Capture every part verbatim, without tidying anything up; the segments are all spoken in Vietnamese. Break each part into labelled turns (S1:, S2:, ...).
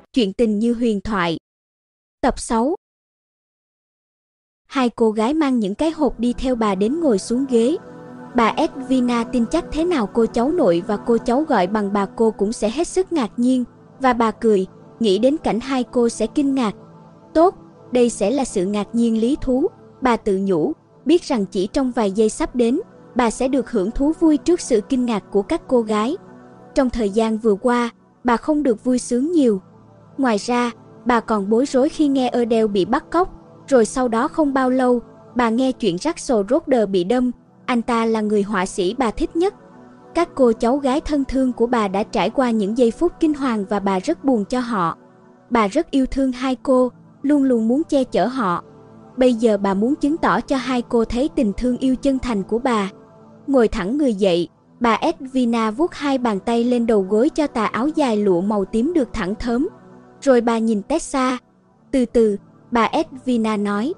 S1: Chuyện tình như huyền thoại. Tập sáu. Hai cô gái mang những cái hộp đi theo bà đến ngồi xuống ghế. Bà Edwina tin chắc thế nào cô cháu nội và cô cháu gọi bằng bà cô cũng sẽ hết sức ngạc nhiên, và bà cười, nghĩ đến cảnh hai cô sẽ kinh ngạc. Tốt, đây sẽ là sự ngạc nhiên lý thú, bà tự nhủ, biết rằng chỉ trong vài giây sắp đến, bà sẽ được hưởng thú vui trước sự kinh ngạc của các cô gái. Trong thời gian vừa qua, bà không được vui sướng nhiều. Ngoài ra, bà còn bối rối khi nghe Adele bị bắt cóc, rồi sau đó không bao lâu, bà nghe chuyện Russell Roder bị đâm, anh ta là người họa sĩ bà thích nhất. Các cô cháu gái thân thương của bà đã trải qua những giây phút kinh hoàng và bà rất buồn cho họ. Bà rất yêu thương hai cô, luôn luôn muốn che chở họ. Bây giờ bà muốn chứng tỏ cho hai cô thấy tình thương yêu chân thành của bà. Ngồi thẳng người dậy, bà Edwina vuốt hai bàn tay lên đầu gối cho tà áo dài lụa màu tím được thẳng thớm. Rồi bà nhìn Tessa. Từ từ, bà Edwina nói,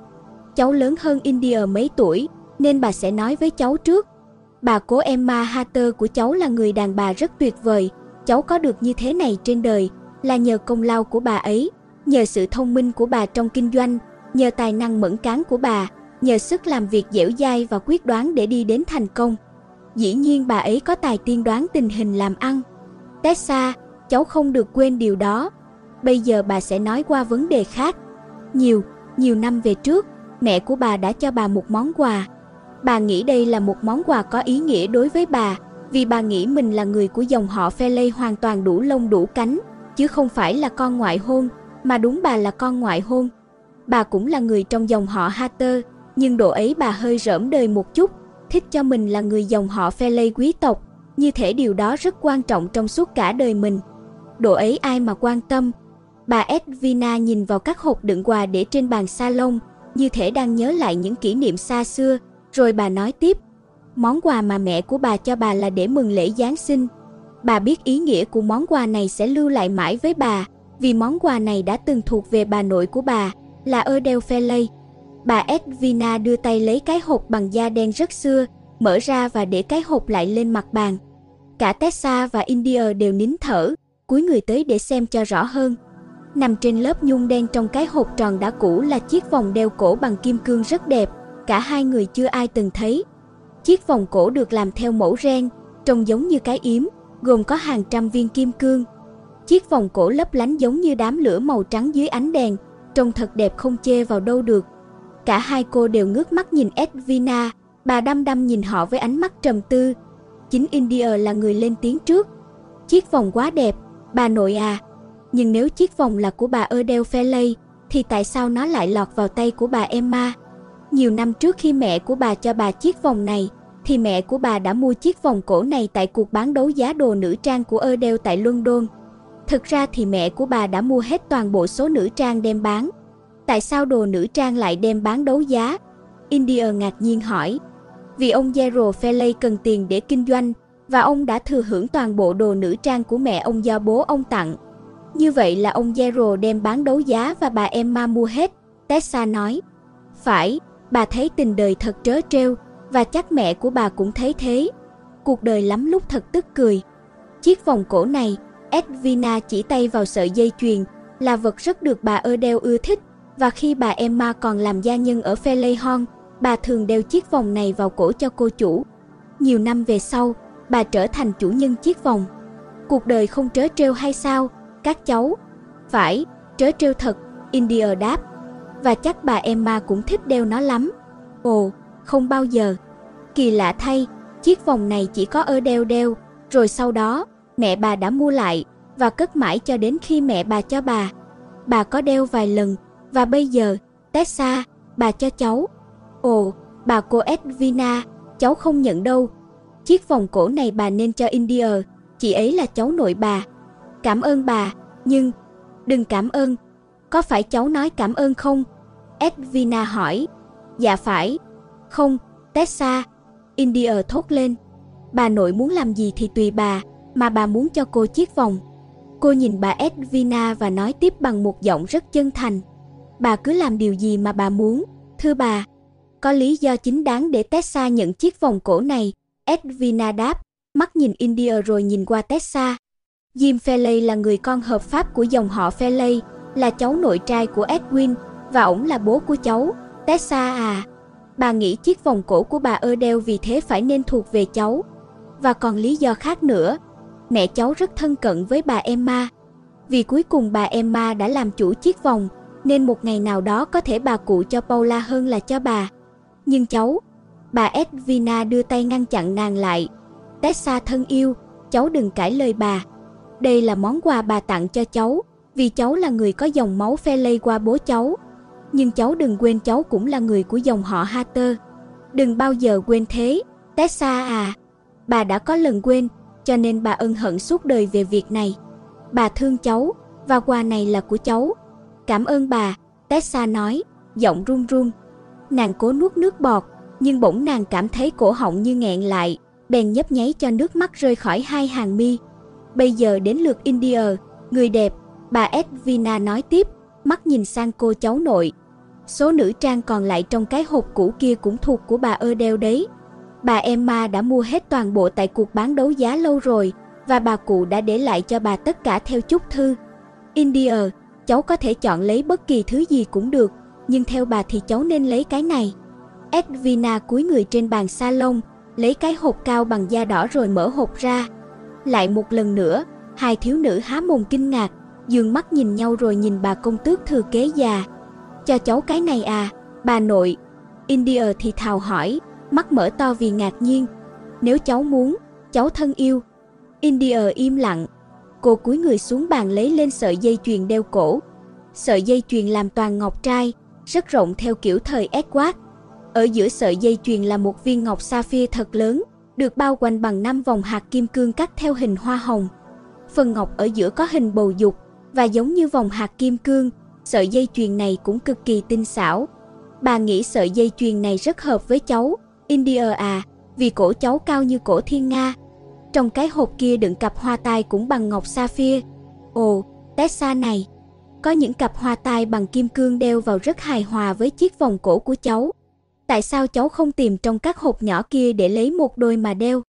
S1: cháu lớn hơn India mấy tuổi, nên bà sẽ nói với cháu trước. Bà cố Emma Hatter của cháu là người đàn bà rất tuyệt vời. Cháu có được như thế này trên đời là nhờ công lao của bà ấy, nhờ sự thông minh của bà trong kinh doanh, nhờ tài năng mẫn cán của bà, nhờ sức làm việc dẻo dai và quyết đoán để đi đến thành công. Dĩ nhiên bà ấy có tài tiên đoán tình hình làm ăn. Tessa, cháu không được quên điều đó. Bây giờ bà sẽ nói qua vấn đề khác. Nhiều, nhiều năm về trước, mẹ của bà đã cho bà một món quà. Bà nghĩ đây là một món quà có ý nghĩa đối với bà, vì bà nghĩ mình là người của dòng họ Pheley hoàn toàn đủ lông đủ cánh, chứ không phải là con ngoại hôn, mà đúng bà là con ngoại hôn. Bà cũng là người trong dòng họ Hatter, nhưng độ ấy bà hơi rỡm đời một chút, thích cho mình là người dòng họ Pheley quý tộc, như thể điều đó rất quan trọng trong suốt cả đời mình. Độ ấy ai mà quan tâm. Bà Edwina nhìn vào các hộp đựng quà để trên bàn salon, như thể đang nhớ lại những kỷ niệm xa xưa, rồi bà nói tiếp, món quà mà mẹ của bà cho bà là để mừng lễ Giáng sinh. Bà biết ý nghĩa của món quà này sẽ lưu lại mãi với bà, vì món quà này đã từng thuộc về bà nội của bà, là Adele Pheley. Bà Edwina đưa tay lấy cái hộp bằng da đen rất xưa, mở ra và để cái hộp lại lên mặt bàn. Cả Tessa và India đều nín thở, cúi người tới để xem cho rõ hơn. Nằm trên lớp nhung đen trong cái hộp tròn đã cũ là chiếc vòng đeo cổ bằng kim cương rất đẹp, cả hai người chưa ai từng thấy. Chiếc vòng cổ được làm theo mẫu ren, trông giống như cái yếm, gồm có hàng trăm viên kim cương. Chiếc vòng cổ lấp lánh giống như đám lửa màu trắng dưới ánh đèn, trông thật đẹp không chê vào đâu được. Cả hai cô đều ngước mắt nhìn Edwina, bà đăm đăm nhìn họ với ánh mắt trầm tư. Chính India là người lên tiếng trước. Chiếc vòng quá đẹp, bà nội à. Nhưng nếu chiếc vòng là của bà Adele Pheley, thì tại sao nó lại lọt vào tay của bà Emma? Nhiều năm trước khi mẹ của bà cho bà chiếc vòng này, thì mẹ của bà đã mua chiếc vòng cổ này tại cuộc bán đấu giá đồ nữ trang của Adele tại London. Thực ra thì mẹ của bà đã mua hết toàn bộ số nữ trang đem bán. Tại sao đồ nữ trang lại đem bán đấu giá? India ngạc nhiên hỏi. Vì ông Gerald Pheley cần tiền để kinh doanh, và ông đã thừa hưởng toàn bộ đồ nữ trang của mẹ ông do bố ông tặng. Như vậy là ông Gerald đem bán đấu giá và bà Emma mua hết, Tessa nói. Phải, bà thấy tình đời thật trớ trêu, và chắc mẹ của bà cũng thấy thế. Cuộc đời lắm lúc thật tức cười. Chiếc vòng cổ này, Edwina chỉ tay vào sợi dây chuyền, là vật rất được bà Adele ưa thích, và khi bà Emma còn làm gia nhân ở Pheley Hall, bà thường đeo chiếc vòng này vào cổ cho cô chủ. Nhiều năm về sau, bà trở thành chủ nhân chiếc vòng. Cuộc đời không trớ trêu hay sao, các cháu? Phải, trớ trêu thật, India đáp. Và chắc bà Emma cũng thích đeo nó lắm. Ồ, không bao giờ. Kỳ lạ thay, chiếc vòng này chỉ có Adele đeo, rồi sau đó, mẹ bà đã mua lại, và cất mãi cho đến khi mẹ bà cho bà. Bà có đeo vài lần, và bây giờ, Tessa, bà cho cháu. Ồ, bà cô Edwina, cháu không nhận đâu. Chiếc vòng cổ này bà nên cho India, chị ấy là cháu nội bà. Cảm ơn bà, nhưng... Đừng cảm ơn. Có phải cháu nói cảm ơn không? Edwina hỏi. Dạ phải. Không, Tessa. India thốt lên. Bà nội muốn làm gì thì tùy bà, mà bà muốn cho cô chiếc vòng. Cô nhìn bà Edwina và nói tiếp bằng một giọng rất chân thành. Bà cứ làm điều gì mà bà muốn, thưa bà. Có lý do chính đáng để Tessa nhận chiếc vòng cổ này, Edwina đáp, mắt nhìn India rồi nhìn qua Tessa. Jim Farley là người con hợp pháp của dòng họ Farley, là cháu nội trai của Edwin, và ổng là bố của cháu, Tessa à. Bà nghĩ chiếc vòng cổ của bà Adele vì thế phải nên thuộc về cháu. Và còn lý do khác nữa. Mẹ cháu rất thân cận với bà Emma. Vì cuối cùng bà Emma đã làm chủ chiếc vòng, nên một ngày nào đó có thể bà cụ cho Paula hơn là cho bà. Nhưng cháu, bà Edwina đưa tay ngăn chặn nàng lại. Tessa thân yêu, cháu đừng cãi lời bà. Đây là món quà bà tặng cho cháu, vì cháu là người có dòng máu Farley qua bố cháu. Nhưng cháu đừng quên cháu cũng là người của dòng họ Hatter. Đừng bao giờ quên thế, Tessa à. Bà đã có lần quên, cho nên bà ân hận suốt đời về việc này. Bà thương cháu, và quà này là của cháu. Cảm ơn bà, Tessa nói, giọng run run. Nàng cố nuốt nước bọt, nhưng bỗng nàng cảm thấy cổ họng như nghẹn lại, bèn nhấp nháy cho nước mắt rơi khỏi hai hàng mi. Bây giờ đến lượt India, người đẹp, bà Edwina nói tiếp, mắt nhìn sang cô cháu nội. Số nữ trang còn lại trong cái hộp cũ kia cũng thuộc của bà Adele đấy. Bà Emma đã mua hết toàn bộ tại cuộc bán đấu giá lâu rồi, và bà cụ đã để lại cho bà tất cả theo chúc thư. India, cháu có thể chọn lấy bất kỳ thứ gì cũng được, nhưng theo bà thì cháu nên lấy cái này. Edwina cúi người trên bàn salon, lấy cái hộp cao bằng da đỏ rồi mở hộp ra. Lại một lần nữa, hai thiếu nữ há mồm kinh ngạc, dường mắt nhìn nhau rồi nhìn bà công tước thừa kế già. Cho cháu cái này à, bà nội? India thì thào hỏi, mắt mở to vì ngạc nhiên. Nếu cháu muốn, cháu thân yêu. India im lặng. Cô cúi người xuống bàn lấy lên sợi dây chuyền đeo cổ. Sợi dây chuyền làm toàn ngọc trai, rất rộng theo kiểu thời Edward. Ở giữa sợi dây chuyền là một viên ngọc sapphire thật lớn, được bao quanh bằng năm vòng hạt kim cương cắt theo hình hoa hồng. Phần ngọc ở giữa có hình bầu dục, và giống như vòng hạt kim cương, sợi dây chuyền này cũng cực kỳ tinh xảo. Bà nghĩ sợi dây chuyền này rất hợp với cháu, India à, vì cổ cháu cao như cổ thiên nga. Trong cái hộp kia đựng cặp hoa tai cũng bằng ngọc sapphire. Ồ, Tessa này, có những cặp hoa tai bằng kim cương đeo vào rất hài hòa với chiếc vòng cổ của cháu. Tại sao cháu không tìm trong các hộp nhỏ kia để lấy một đôi mà đeo?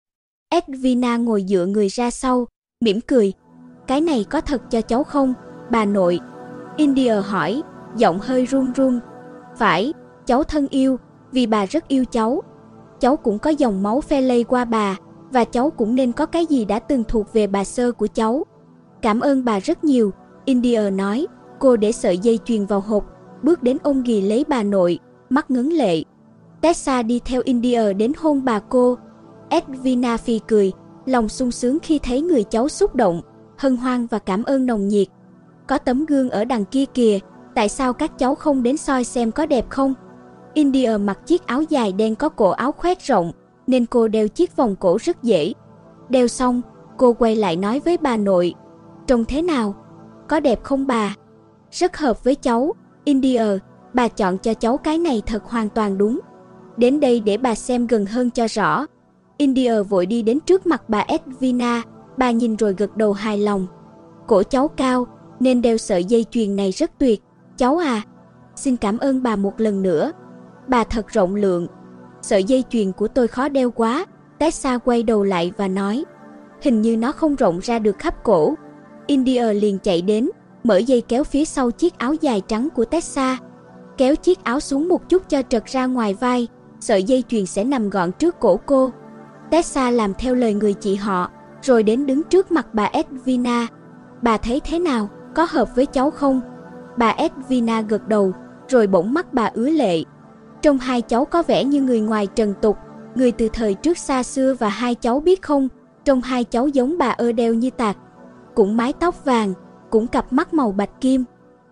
S1: Edwina ngồi dựa người ra sau, mỉm cười. Cái này có thật cho cháu không, bà nội? India hỏi, giọng hơi run run. Phải, cháu thân yêu, vì bà rất yêu cháu. Cháu cũng có dòng máu Farley qua bà, và cháu cũng nên có cái gì đã từng thuộc về bà sơ của cháu. Cảm ơn bà rất nhiều, India nói. Cô để sợi dây chuyền vào hộp, bước đến ôm ghì lấy bà nội, mắt ngấn lệ. Tessa đi theo India đến hôn bà cô. Edwina phì cười, lòng sung sướng khi thấy người cháu xúc động, hân hoan và cảm ơn nồng nhiệt. Có tấm gương ở đằng kia kìa, tại sao các cháu không đến soi xem có đẹp không? India mặc chiếc áo dài đen có cổ áo khoét rộng, nên cô đeo chiếc vòng cổ rất dễ. Đeo xong, cô quay lại nói với bà nội. Trông thế nào? Có đẹp không bà? Rất hợp với cháu, India, bà chọn cho cháu cái này thật hoàn toàn đúng. Đến đây để bà xem gần hơn cho rõ. India vội đi đến trước mặt bà Edwina, bà nhìn rồi gật đầu hài lòng. Cổ cháu cao, nên đeo sợi dây chuyền này rất tuyệt, cháu à. Xin cảm ơn bà một lần nữa. Bà thật rộng lượng. Sợi dây chuyền của tôi khó đeo quá, Tessa quay đầu lại và nói. Hình như nó không rộng ra được khắp cổ. India liền chạy đến, mở dây kéo phía sau chiếc áo dài trắng của Tessa. Kéo chiếc áo xuống một chút cho trật ra ngoài vai, sợi dây chuyền sẽ nằm gọn trước cổ cô. Tessa làm theo lời người chị họ, rồi đến đứng trước mặt bà Edwina. Bà thấy thế nào, có hợp với cháu không? Bà Edwina gật đầu, rồi bỗng mắt bà ứa lệ. Trong hai cháu có vẻ như người ngoài trần tục, người từ thời trước xa xưa, và hai cháu biết không, trong hai cháu giống bà Adele như tạc. Cũng mái tóc vàng, cũng cặp mắt màu bạch kim.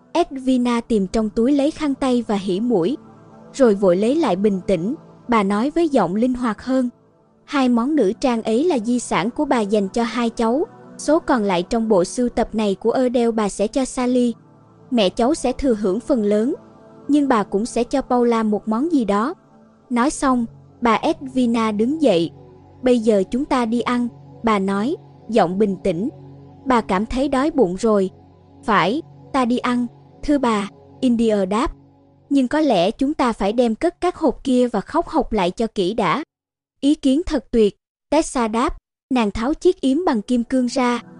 S1: Edwina tìm trong túi lấy khăn tay và hỉ mũi, rồi vội lấy lại bình tĩnh. Bà nói với giọng linh hoạt hơn. Hai món nữ trang ấy là di sản của bà dành cho hai cháu. Số còn lại trong bộ sưu tập này của Adele bà sẽ cho Sally. Mẹ cháu sẽ thừa hưởng phần lớn, nhưng bà cũng sẽ cho Paula một món gì đó. Nói xong, bà Edwina đứng dậy. Bây giờ chúng ta đi ăn, bà nói, giọng bình tĩnh. Bà cảm thấy đói bụng rồi. Phải, ta đi ăn, thưa bà, India đáp. Nhưng có lẽ chúng ta phải đem cất các hộp kia và khóc hộp lại cho kỹ đã. Ý kiến thật tuyệt, Tessa đáp. Nàng tháo chiếc yếm bằng kim cương ra,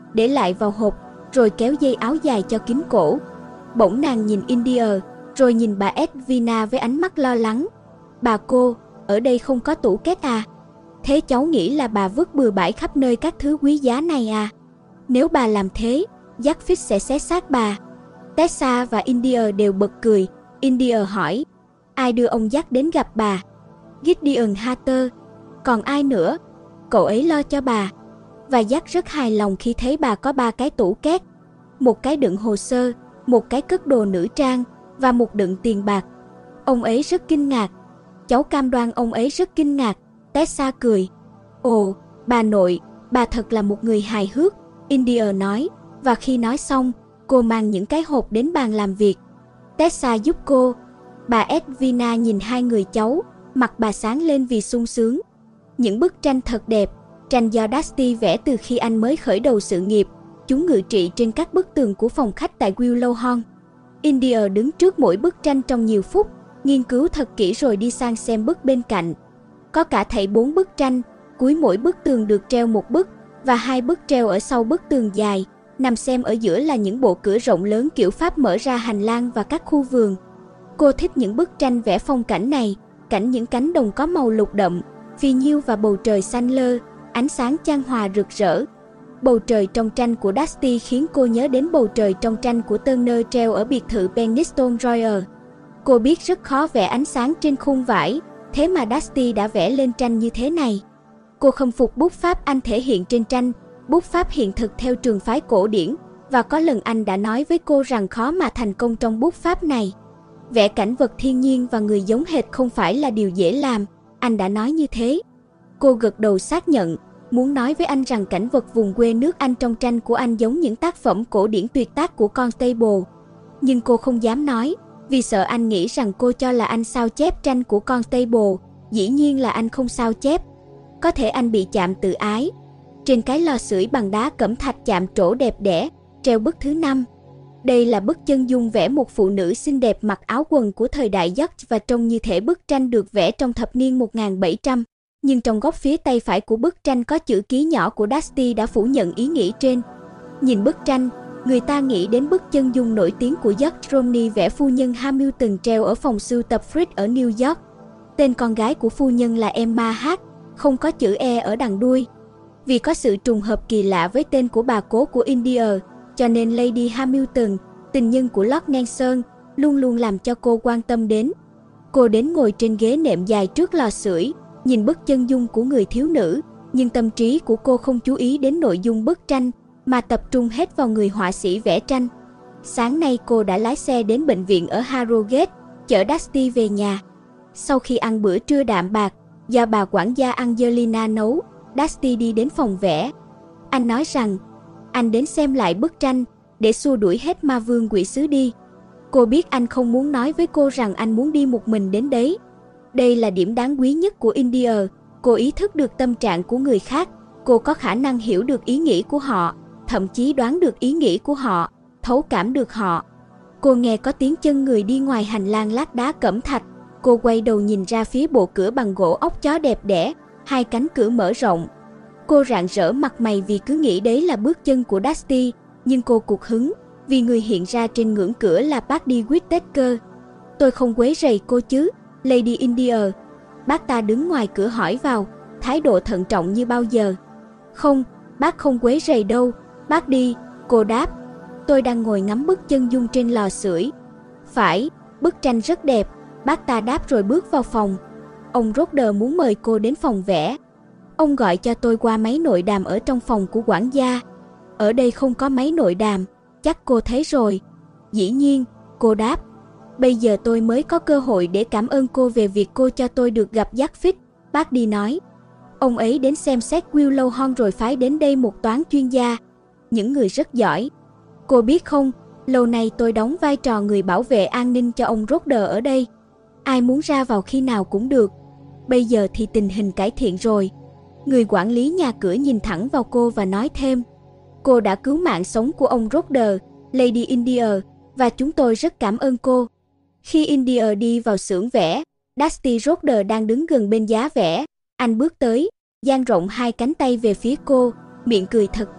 S1: để lại vào hộp, rồi kéo dây áo dài cho kín cổ. Bỗng nàng nhìn India, rồi nhìn bà Edwina với ánh mắt lo lắng. Bà cô, ở đây không có tủ két à? Thế cháu nghĩ là bà vứt bừa bãi khắp nơi các thứ quý giá này à? Nếu bà làm thế, Jackfist sẽ xé xác bà. Tessa và India đều bật cười. India hỏi, ai đưa ông Jack đến gặp bà? Gideon Hatter. Còn ai nữa? Cậu ấy lo cho bà. Và Jack rất hài lòng khi thấy bà có ba cái tủ két. Một cái đựng hồ sơ, một cái cất đồ nữ trang và một đựng tiền bạc. Ông ấy rất kinh ngạc. Cháu cam đoan ông ấy rất kinh ngạc. Tessa cười. Ồ, bà nội, bà thật là một người hài hước, India nói. Và khi nói xong, cô mang những cái hộp đến bàn làm việc. Tessa giúp cô. Bà Edwina nhìn hai người cháu, mặt bà sáng lên vì sung sướng. Những bức tranh thật đẹp, tranh do Dusty vẽ từ khi anh mới khởi đầu sự nghiệp. Chúng ngự trị trên các bức tường của phòng khách tại Willow Hall. India đứng trước mỗi bức tranh trong nhiều phút, nghiên cứu thật kỹ rồi đi sang xem bức bên cạnh. Có cả thảy bốn bức tranh, cuối mỗi bức tường được treo một bức, và hai bức treo ở sau bức tường dài. Nằm xem ở giữa là những bộ cửa rộng lớn kiểu Pháp mở ra hành lang và các khu vườn. Cô thích những bức tranh vẽ phong cảnh này, cảnh những cánh đồng có màu lục đậm, phì nhiêu và bầu trời xanh lơ, ánh sáng chan hòa rực rỡ. Bầu trời trong tranh của Dusty khiến cô nhớ đến bầu trời trong tranh của Turner treo ở biệt thự Penistone Royal. Cô biết rất khó vẽ ánh sáng trên khung vải, thế mà Dusty đã vẽ lên tranh như thế này. Cô khâm phục bút pháp anh thể hiện trên tranh, bút pháp hiện thực theo trường phái cổ điển, và có lần anh đã nói với cô rằng khó mà thành công trong bút pháp này. Vẽ cảnh vật thiên nhiên và người giống hệt không phải là điều dễ làm, anh đã nói như thế. Cô gật đầu xác nhận, muốn nói với anh rằng cảnh vật vùng quê nước Anh trong tranh của anh giống những tác phẩm cổ điển tuyệt tác của Constable. Nhưng cô không dám nói, vì sợ anh nghĩ rằng cô cho là anh sao chép tranh của Constable. Dĩ nhiên là anh không sao chép. Có thể anh bị chạm tự ái. Trên cái lò sưởi bằng đá cẩm thạch chạm trổ đẹp đẽ, treo bức thứ năm. Đây là bức chân dung vẽ một phụ nữ xinh đẹp mặc áo quần của thời đại Dutch và trông như thể bức tranh được vẽ trong thập niên một nghìn bảy trăm. Nhưng trong góc phía tay phải của bức tranh có chữ ký nhỏ của Dusty đã phủ nhận ý nghĩ trên. Nhìn bức tranh, người ta nghĩ đến bức chân dung nổi tiếng của George Romney vẽ phu nhân Hamilton treo ở phòng sưu tập Frick ở New York. Tên con gái của phu nhân là Emma H, không có chữ E ở đằng đuôi. Vì có sự trùng hợp kỳ lạ với tên của bà cố của India, cho nên Lady Hamilton, tình nhân của Lord Nelson, luôn luôn làm cho cô quan tâm đến. Cô đến ngồi trên ghế nệm dài trước lò sưởi, nhìn bức chân dung của người thiếu nữ, nhưng tâm trí của cô không chú ý đến nội dung bức tranh, mà tập trung hết vào người họa sĩ vẽ tranh. Sáng nay cô đã lái xe đến bệnh viện ở Harrogate, chở Dusty về nhà. Sau khi ăn bữa trưa đạm bạc, do bà quản gia Angelina nấu, Dusty đi đến phòng vẽ. Anh nói rằng, anh đến xem lại bức tranh, để xua đuổi hết ma vương quỷ sứ đi. Cô biết anh không muốn nói với cô rằng anh muốn đi một mình đến đấy. Đây là điểm đáng quý nhất của India, cô ý thức được tâm trạng của người khác, cô có khả năng hiểu được ý nghĩ của họ, thậm chí đoán được ý nghĩ của họ, thấu cảm được họ. Cô nghe có tiếng chân người đi ngoài hành lang lát đá cẩm thạch, cô quay đầu nhìn ra phía bộ cửa bằng gỗ ốc chó đẹp đẽ, hai cánh cửa mở rộng. Cô rạng rỡ mặt mày vì cứ nghĩ đấy là bước chân của Dusty, nhưng cô cục hứng, vì người hiện ra trên ngưỡng cửa là Paddy Whittaker. Tôi không quấy rầy cô chứ, Lady India? Bác ta đứng ngoài cửa hỏi vào, thái độ thận trọng như bao giờ. Không, bác không quấy rầy đâu, bác đi, cô đáp. Tôi đang ngồi ngắm bức chân dung trên lò sưởi. Phải, bức tranh rất đẹp, bác ta đáp rồi bước vào phòng. Ông Roder muốn mời cô đến phòng vẽ. Ông gọi cho tôi qua máy nội đàm ở trong phòng của quản gia. Ở đây không có máy nội đàm, chắc cô thấy rồi. Dĩ nhiên, cô đáp. Bây giờ tôi mới có cơ hội để cảm ơn cô về việc cô cho tôi được gặp Jackfist, bác đi nói. Ông ấy đến xem xét Willow Hall rồi phái đến đây một toán chuyên gia, những người rất giỏi. Cô biết không, lâu nay tôi đóng vai trò người bảo vệ an ninh cho ông Roder ở đây. Ai muốn ra vào khi nào cũng được. Bây giờ thì tình hình cải thiện rồi. Người quản lý nhà cửa nhìn thẳng vào cô và nói thêm. Cô đã cứu mạng sống của ông Roder, Lady India, và chúng tôi rất cảm ơn cô. Khi India đi vào xưởng vẽ, Dusty Roder đang đứng gần bên giá vẽ. Anh bước tới, dang rộng hai cánh tay về phía cô, miệng cười thật tươi.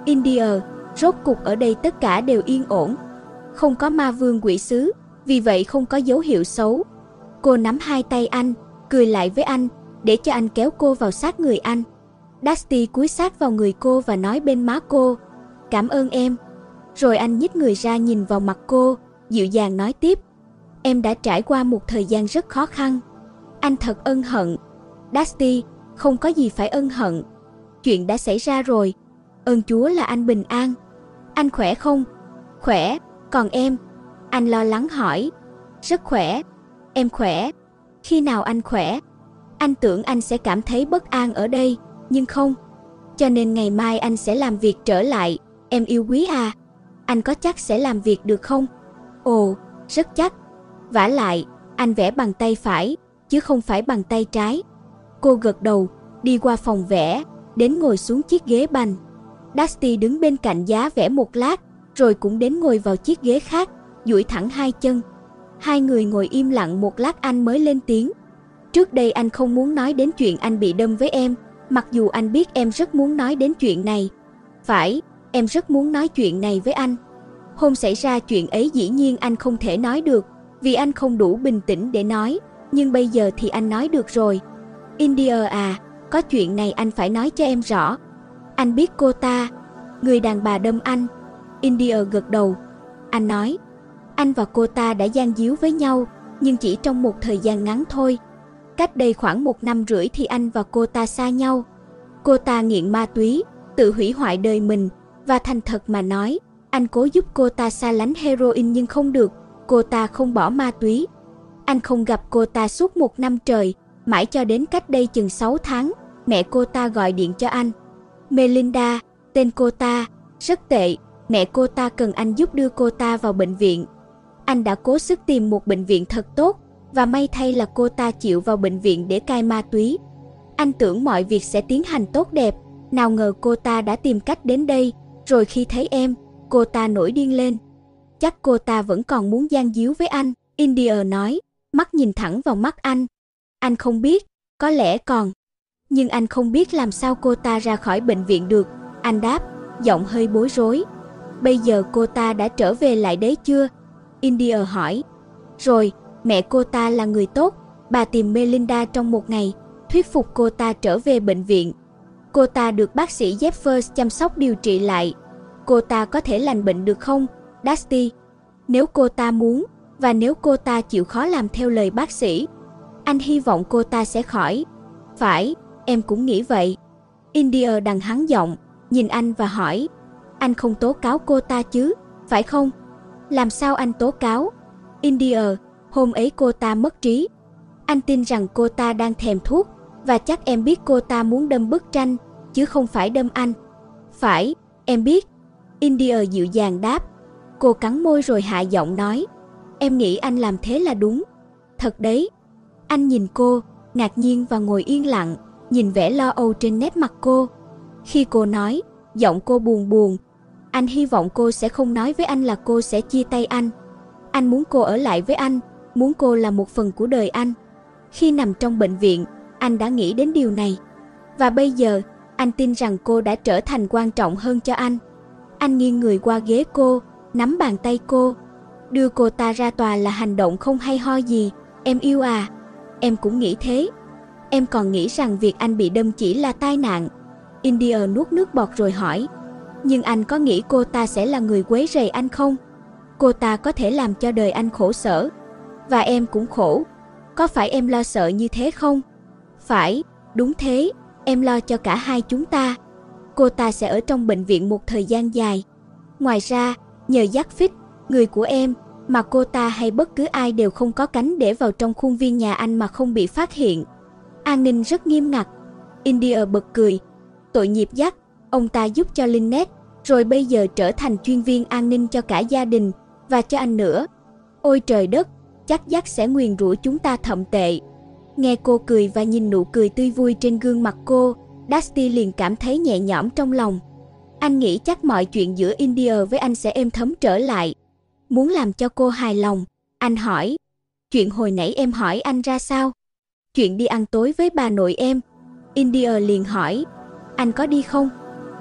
S1: India, rốt cục ở đây tất cả đều yên ổn. Không có ma vương quỷ sứ, vì vậy không có dấu hiệu xấu. Cô nắm hai tay anh, cười lại với anh, để cho anh kéo cô vào sát người anh. Dusty cúi sát vào người cô và nói bên má cô, cảm ơn em. Rồi anh nhích người ra nhìn vào mặt cô, dịu dàng nói tiếp, em đã trải qua một thời gian rất khó khăn. Anh thật ân hận. Dusty, không có gì phải ân hận. Chuyện đã xảy ra rồi. Ơn Chúa là anh bình an. Anh khỏe không? Khỏe, còn em? Anh lo lắng hỏi. Rất khỏe. Em khỏe. Khi nào anh khỏe? Anh tưởng anh sẽ cảm thấy bất an ở đây, nhưng không. Cho nên ngày mai anh sẽ làm việc trở lại. Em yêu quý à? Anh có chắc sẽ làm việc được không? Ồ, rất chắc. Vả lại, anh vẽ bằng tay phải, chứ không phải bằng tay trái. Cô gật đầu, đi qua phòng vẽ, đến ngồi xuống chiếc ghế bành. Dusty đứng bên cạnh giá vẽ một lát, rồi cũng đến ngồi vào chiếc ghế khác, duỗi thẳng hai chân. Hai người ngồi im lặng một lát anh mới lên tiếng. Trước đây anh không muốn nói đến chuyện anh bị đâm với em, mặc dù anh biết em rất muốn nói đến chuyện này. Phải, em rất muốn nói chuyện này với anh. Hôm xảy ra chuyện ấy dĩ nhiên anh không thể nói được, vì anh không đủ bình tĩnh để nói, nhưng bây giờ thì anh nói được rồi. India à, có chuyện này anh phải nói cho em rõ. Anh biết cô ta, người đàn bà đâm anh. India gật đầu. Anh nói, anh và cô ta đã gian díu với nhau, nhưng chỉ trong một thời gian ngắn thôi. Cách đây khoảng một năm rưỡi thì anh và cô ta xa nhau. Cô ta nghiện ma túy, tự hủy hoại đời mình, và thành thật mà nói, anh cố giúp cô ta xa lánh heroin nhưng không được, cô ta không bỏ ma túy. Anh không gặp cô ta suốt một năm trời, mãi cho đến cách đây chừng sáu tháng, mẹ cô ta gọi điện cho anh. Melinda, tên cô ta, rất tệ, mẹ cô ta cần anh giúp đưa cô ta vào bệnh viện. Anh đã cố sức tìm một bệnh viện thật tốt, và may thay là cô ta chịu vào bệnh viện để cai ma túy. Anh tưởng mọi việc sẽ tiến hành tốt đẹp, nào ngờ cô ta đã tìm cách đến đây, rồi khi thấy em, cô ta nổi điên lên. Chắc cô ta vẫn còn muốn gian díu với anh, India nói, mắt nhìn thẳng vào mắt anh. Anh không biết, có lẽ còn. Nhưng anh không biết làm sao cô ta ra khỏi bệnh viện được, anh đáp, giọng hơi bối rối. Bây giờ cô ta đã trở về lại đấy chưa? India hỏi. Rồi, mẹ cô ta là người tốt, bà tìm Melinda trong một ngày, thuyết phục cô ta trở về bệnh viện. Cô ta được bác sĩ Jeffers chăm sóc điều trị lại. Cô ta có thể lành bệnh được không, Dusty? Nếu cô ta muốn, và nếu cô ta chịu khó làm theo lời bác sĩ, anh hy vọng cô ta sẽ khỏi. Phải, em cũng nghĩ vậy. India đằng hắn giọng, nhìn anh và hỏi, anh không tố cáo cô ta chứ, phải không? Làm sao anh tố cáo? India, hôm ấy cô ta mất trí. Anh tin rằng cô ta đang thèm thuốc, và chắc em biết cô ta muốn đâm bức tranh, chứ không phải đâm anh. Phải, em biết. India dịu dàng đáp. Cô cắn môi rồi hạ giọng nói, em nghĩ anh làm thế là đúng. Thật đấy. Anh nhìn cô, ngạc nhiên và ngồi yên lặng, nhìn vẻ lo âu trên nét mặt cô. Khi cô nói, giọng cô buồn buồn. Anh hy vọng cô sẽ không nói với anh là cô sẽ chia tay anh. Anh muốn cô ở lại với anh, muốn cô là một phần của đời anh. Khi nằm trong bệnh viện, anh đã nghĩ đến điều này. Và bây giờ, anh tin rằng cô đã trở thành quan trọng hơn cho anh. Anh nghiêng người qua ghế cô, nắm bàn tay cô. Đưa cô ta ra tòa là hành động không hay ho gì, em yêu à? Em cũng nghĩ thế. Em còn nghĩ rằng việc anh bị đâm chỉ là tai nạn. India nuốt nước bọt rồi hỏi, nhưng anh có nghĩ cô ta sẽ là người quấy rầy anh không? Cô ta có thể làm cho đời anh khổ sở. Và em cũng khổ. Có phải em lo sợ như thế không? Phải, đúng thế, em lo cho cả hai chúng ta. Cô ta sẽ ở trong bệnh viện một thời gian dài. Ngoài ra, nhờ Jackfit, người của em, mà cô ta hay bất cứ ai đều không có cánh để vào trong khuôn viên nhà anh mà không bị phát hiện. An ninh rất nghiêm ngặt. India bật cười. Tội nghiệp Jack, ông ta giúp cho Lynette, rồi bây giờ trở thành chuyên viên an ninh cho cả gia đình, và cho anh nữa. Ôi trời đất, chắc Jack sẽ nguyền rủa chúng ta thậm tệ. Nghe cô cười và nhìn nụ cười tươi vui trên gương mặt cô, Dusty liền cảm thấy nhẹ nhõm trong lòng. Anh nghĩ chắc mọi chuyện giữa India với anh sẽ êm thấm trở lại. Muốn làm cho cô hài lòng, anh hỏi, chuyện hồi nãy em hỏi anh ra sao? Chuyện đi ăn tối với bà nội em. India liền hỏi, anh có đi không?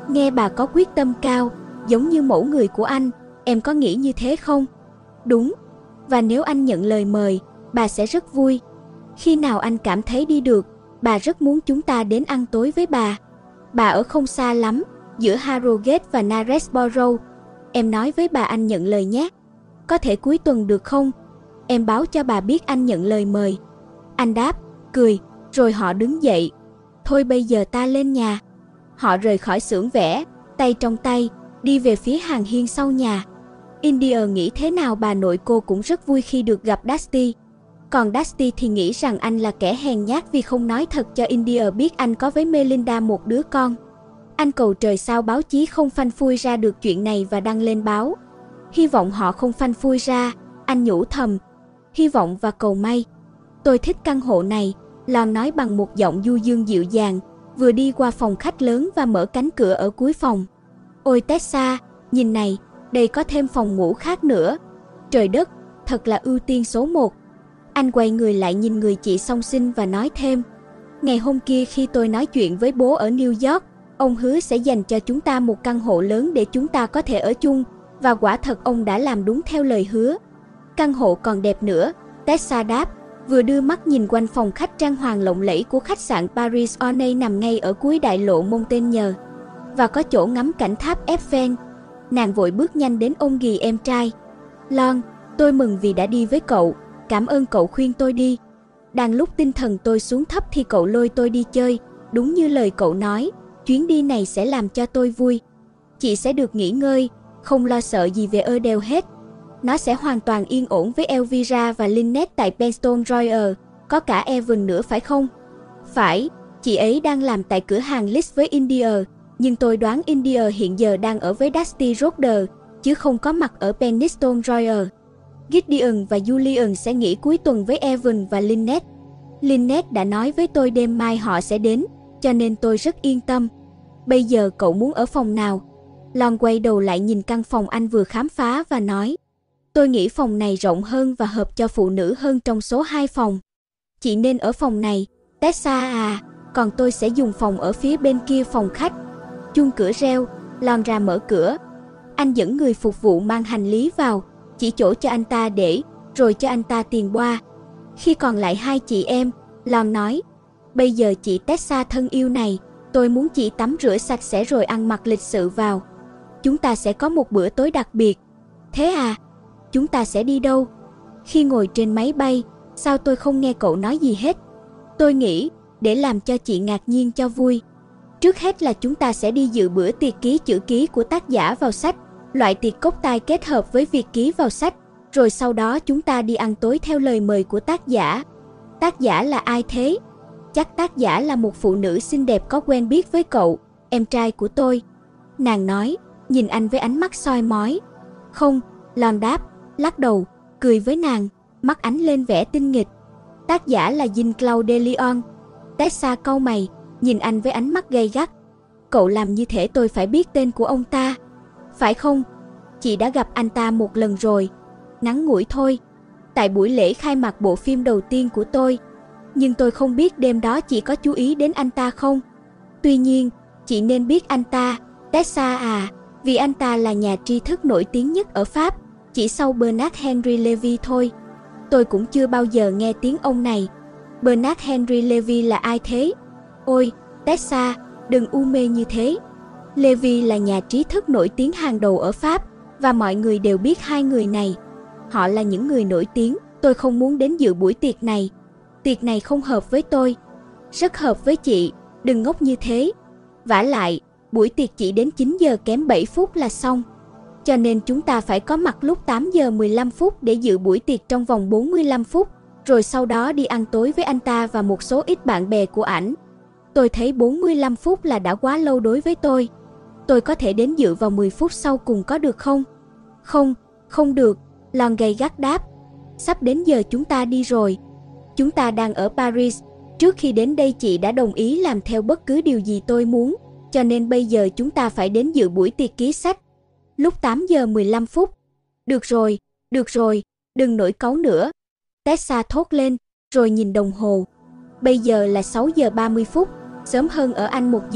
S1: Nghe bà có quyết tâm cao, giống như mẫu người của anh, em có nghĩ như thế không? Đúng, và nếu anh nhận lời mời, bà sẽ rất vui. Khi nào anh cảm thấy đi được, bà rất muốn chúng ta đến ăn tối với bà. Bà ở không xa lắm, giữa Harrogate và Knaresborough. Em nói với bà anh nhận lời nhé. Có thể cuối tuần được không? Em báo cho bà biết anh nhận lời mời. Anh đáp, cười, rồi họ đứng dậy. Thôi bây giờ ta lên nhà. Họ rời khỏi xưởng vẽ, tay trong tay, đi về phía hàng hiên sau nhà. India nghĩ thế nào bà nội cô cũng rất vui khi được gặp Dusty. Còn Dusty thì nghĩ rằng anh là kẻ hèn nhát vì không nói thật cho India biết anh có với Melinda một đứa con. Anh cầu trời sao báo chí không phanh phui ra được chuyện này và đăng lên báo. Hy vọng họ không phanh phui ra, anh nhủ thầm. Hy vọng và cầu may. Tôi thích căn hộ này, Lon nói bằng một giọng du dương dịu dàng, vừa đi qua phòng khách lớn và mở cánh cửa ở cuối phòng. Ôi Tessa, nhìn này, đây có thêm phòng ngủ khác nữa. Trời đất, thật là ưu tiên số một. Anh quay người lại nhìn người chị song sinh và nói thêm. Ngày hôm kia khi tôi nói chuyện với bố ở New York, ông hứa sẽ dành cho chúng ta một căn hộ lớn để chúng ta có thể ở chung, và quả thật ông đã làm đúng theo lời hứa. Căn hộ còn đẹp nữa, Tessa đáp, vừa đưa mắt nhìn quanh phòng khách trang hoàng lộng lẫy của khách sạn Paris Ornay nằm ngay ở cuối đại lộ Montaigne, và có chỗ ngắm cảnh tháp Eiffel. Nàng vội bước nhanh đến ôm ghì em trai. Lon, tôi mừng vì đã đi với cậu, cảm ơn cậu khuyên tôi đi. Đang lúc tinh thần tôi xuống thấp thì cậu lôi tôi đi chơi, đúng như lời cậu nói, chuyến đi này sẽ làm cho tôi vui. Chị sẽ được nghỉ ngơi, không lo sợ gì về Adele hết. Nó sẽ hoàn toàn yên ổn với Elvira và Lynette tại Penstone Royal, có cả Evan nữa phải không? Phải, chị ấy đang làm tại cửa hàng Liz với India, nhưng tôi đoán India hiện giờ đang ở với Dusty Roder, chứ không có mặt ở Penistone Royal. Gideon và Julian sẽ nghỉ cuối tuần với Evan và Lynette. Lynette đã nói với tôi đêm mai họ sẽ đến, cho nên tôi rất yên tâm. Bây giờ cậu muốn ở phòng nào? Lon quay đầu lại nhìn căn phòng anh vừa khám phá và nói. Tôi nghĩ phòng này rộng hơn và hợp cho phụ nữ hơn trong số hai phòng. Chị nên ở phòng này, Tessa à, còn tôi sẽ dùng phòng ở phía bên kia phòng khách. Chuông cửa reo, Lon ra mở cửa. Anh dẫn người phục vụ mang hành lý vào, chỉ chỗ cho anh ta để, rồi cho anh ta tiền boa. Khi còn lại hai chị em, Lon nói, bây giờ chị Tessa thân yêu này, tôi muốn chị tắm rửa sạch sẽ rồi ăn mặc lịch sự vào. Chúng ta sẽ có một bữa tối đặc biệt. Thế à? Chúng ta sẽ đi đâu? Khi ngồi trên máy bay, sao tôi không nghe cậu nói gì hết? Tôi nghĩ, để làm cho chị ngạc nhiên cho vui. Trước hết là chúng ta sẽ đi dự bữa tiệc ký chữ ký của tác giả vào sách, loại tiệc cốc tai kết hợp với việc ký vào sách, rồi sau đó chúng ta đi ăn tối theo lời mời của tác giả. Tác giả là ai thế? Chắc tác giả là một phụ nữ xinh đẹp có quen biết với cậu, em trai của tôi. Nàng nói, nhìn anh với ánh mắt soi mói. Không, Lon đáp, lắc đầu, cười với nàng, mắt ánh lên vẻ tinh nghịch. Tác giả là Jean-Claude de Lyon. Tessa cau mày, nhìn anh với ánh mắt gay gắt. Cậu làm như thể tôi phải biết tên của ông ta. Phải không? Chị đã gặp anh ta một lần rồi. Ngắn ngủi thôi. Tại buổi lễ khai mạc bộ phim đầu tiên của tôi. Nhưng tôi không biết đêm đó chị có chú ý đến anh ta không. Tuy nhiên, chị nên biết anh ta, Tessa à, vì anh ta là nhà tri thức nổi tiếng nhất ở Pháp, chỉ sau Bernard Henry Levy thôi. Tôi cũng chưa bao giờ nghe tiếng ông này. Bernard Henry Levy là ai thế? Ôi, Tessa, đừng u mê như thế. Levy là nhà trí thức nổi tiếng hàng đầu ở Pháp, và mọi người đều biết hai người này. Họ là những người nổi tiếng, tôi không muốn đến dự buổi tiệc này. Tiệc này không hợp với tôi. Rất hợp với chị, đừng ngốc như thế. Vả lại, buổi tiệc chỉ đến chín giờ kém bảy phút là xong. Cho nên chúng ta phải có mặt lúc tám giờ mười lăm phút để dự buổi tiệc trong vòng bốn mươi lăm phút, rồi sau đó đi ăn tối với anh ta và một số ít bạn bè của ảnh. Tôi thấy bốn mươi lăm phút là đã quá lâu đối với tôi. Tôi có thể đến dự vào mười phút sau cùng có được không? Không, không được, Lon gay gắt đáp. Sắp đến giờ chúng ta đi rồi. Chúng ta đang ở Paris. Trước khi đến đây chị đã đồng ý làm theo bất cứ điều gì tôi muốn, cho nên bây giờ chúng ta phải đến dự buổi tiệc ký sách. Lúc tám giờ mười lăm phút. Được rồi, được rồi, đừng nổi cáu nữa. Tessa thốt lên, rồi nhìn đồng hồ. Bây giờ là sáu giờ ba mươi phút, sớm hơn ở Anh một giờ.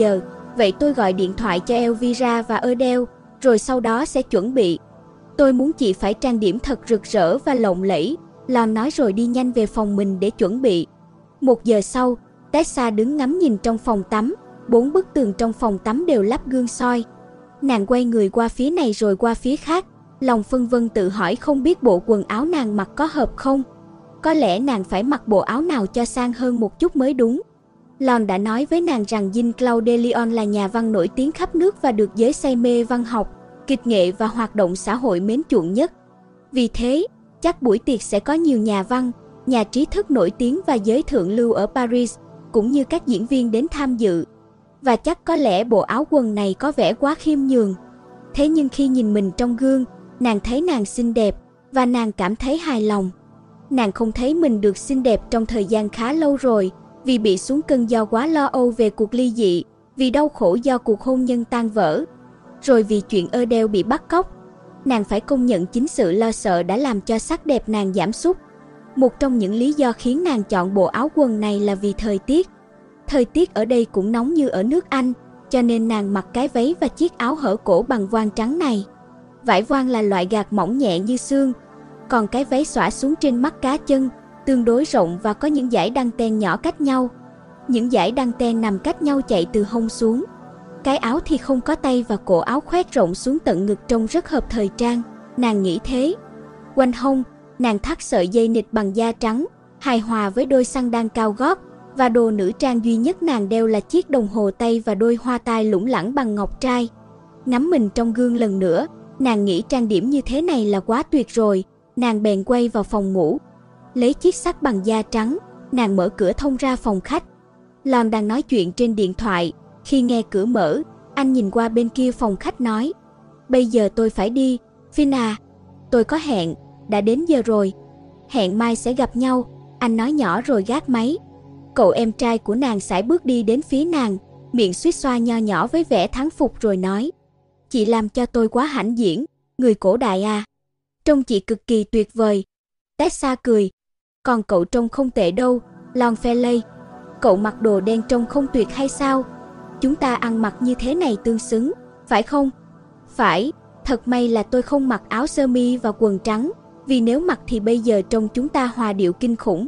S1: Vậy tôi gọi điện thoại cho Elvira và Adele, rồi sau đó sẽ chuẩn bị. Tôi muốn chị phải trang điểm thật rực rỡ và lộng lẫy, Lon nói rồi đi nhanh về phòng mình để chuẩn bị. Một giờ sau, Tessa đứng ngắm nhìn trong phòng tắm, bốn bức tường trong phòng tắm đều lắp gương soi. Nàng quay người qua phía này rồi qua phía khác, lòng phân vân tự hỏi không biết bộ quần áo nàng mặc có hợp không. Có lẽ nàng phải mặc bộ áo nào cho sang hơn một chút mới đúng. Lon đã nói với nàng rằng Jean-Claude de Lyon là nhà văn nổi tiếng khắp nước và được giới say mê văn học, kịch nghệ và hoạt động xã hội mến chuộng nhất. Vì thế, chắc buổi tiệc sẽ có nhiều nhà văn, nhà trí thức nổi tiếng và giới thượng lưu ở Paris, cũng như các diễn viên đến tham dự. Và chắc có lẽ bộ áo quần này có vẻ quá khiêm nhường. Thế nhưng khi nhìn mình trong gương, nàng thấy nàng xinh đẹp và nàng cảm thấy hài lòng. Nàng không thấy mình được xinh đẹp trong thời gian khá lâu rồi, vì bị xuống cơn do quá lo âu về cuộc ly dị, vì đau khổ do cuộc hôn nhân tan vỡ, rồi vì chuyện Adele bị bắt cóc. Nàng phải công nhận chính sự lo sợ đã làm cho sắc đẹp nàng giảm sút. Một trong những lý do khiến nàng chọn bộ áo quần này là vì thời tiết. Thời tiết ở đây cũng nóng như ở nước Anh, cho nên nàng mặc cái váy và chiếc áo hở cổ bằng voan trắng này. Vải voan là loại gạc mỏng nhẹ như xương, còn cái váy xõa xuống trên mắt cá chân, tương đối rộng và có những dải đăng ten nhỏ cách nhau. Những dải đăng ten nằm cách nhau chạy từ hông xuống. Cái áo thì không có tay và cổ áo khoét rộng xuống tận ngực trông rất hợp thời trang, nàng nghĩ thế. Quanh hông, nàng thắt sợi dây nịt bằng da trắng, hài hòa với đôi xăng đan cao gót, và đồ nữ trang duy nhất nàng đeo là chiếc đồng hồ tay và đôi hoa tai lủng lẳng bằng ngọc trai. Ngắm mình trong gương lần nữa, nàng nghĩ trang điểm như thế này là quá tuyệt rồi, nàng bèn quay vào phòng ngủ. Lấy chiếc xắt bằng da trắng, nàng mở cửa thông ra phòng khách. Lon đang nói chuyện trên điện thoại, khi nghe cửa mở, anh nhìn qua bên kia phòng khách nói: "Bây giờ tôi phải đi, Finn à, tôi có hẹn, đã đến giờ rồi. Hẹn mai sẽ gặp nhau", anh nói nhỏ rồi gác máy. Cậu em trai của nàng sải bước đi đến phía nàng, miệng suýt xoa nho nhỏ với vẻ thán phục rồi nói: "Chị làm cho tôi quá hãnh diện, người cổ đại à. Trông chị cực kỳ tuyệt vời." Tessa cười: "Còn cậu trông không tệ đâu, Longfellow. Cậu mặc đồ đen trông không tuyệt hay sao? Chúng ta ăn mặc như thế này tương xứng, phải không?" "Phải, thật may là tôi không mặc áo sơ mi và quần trắng, vì nếu mặc thì bây giờ trông chúng ta hòa điệu kinh khủng."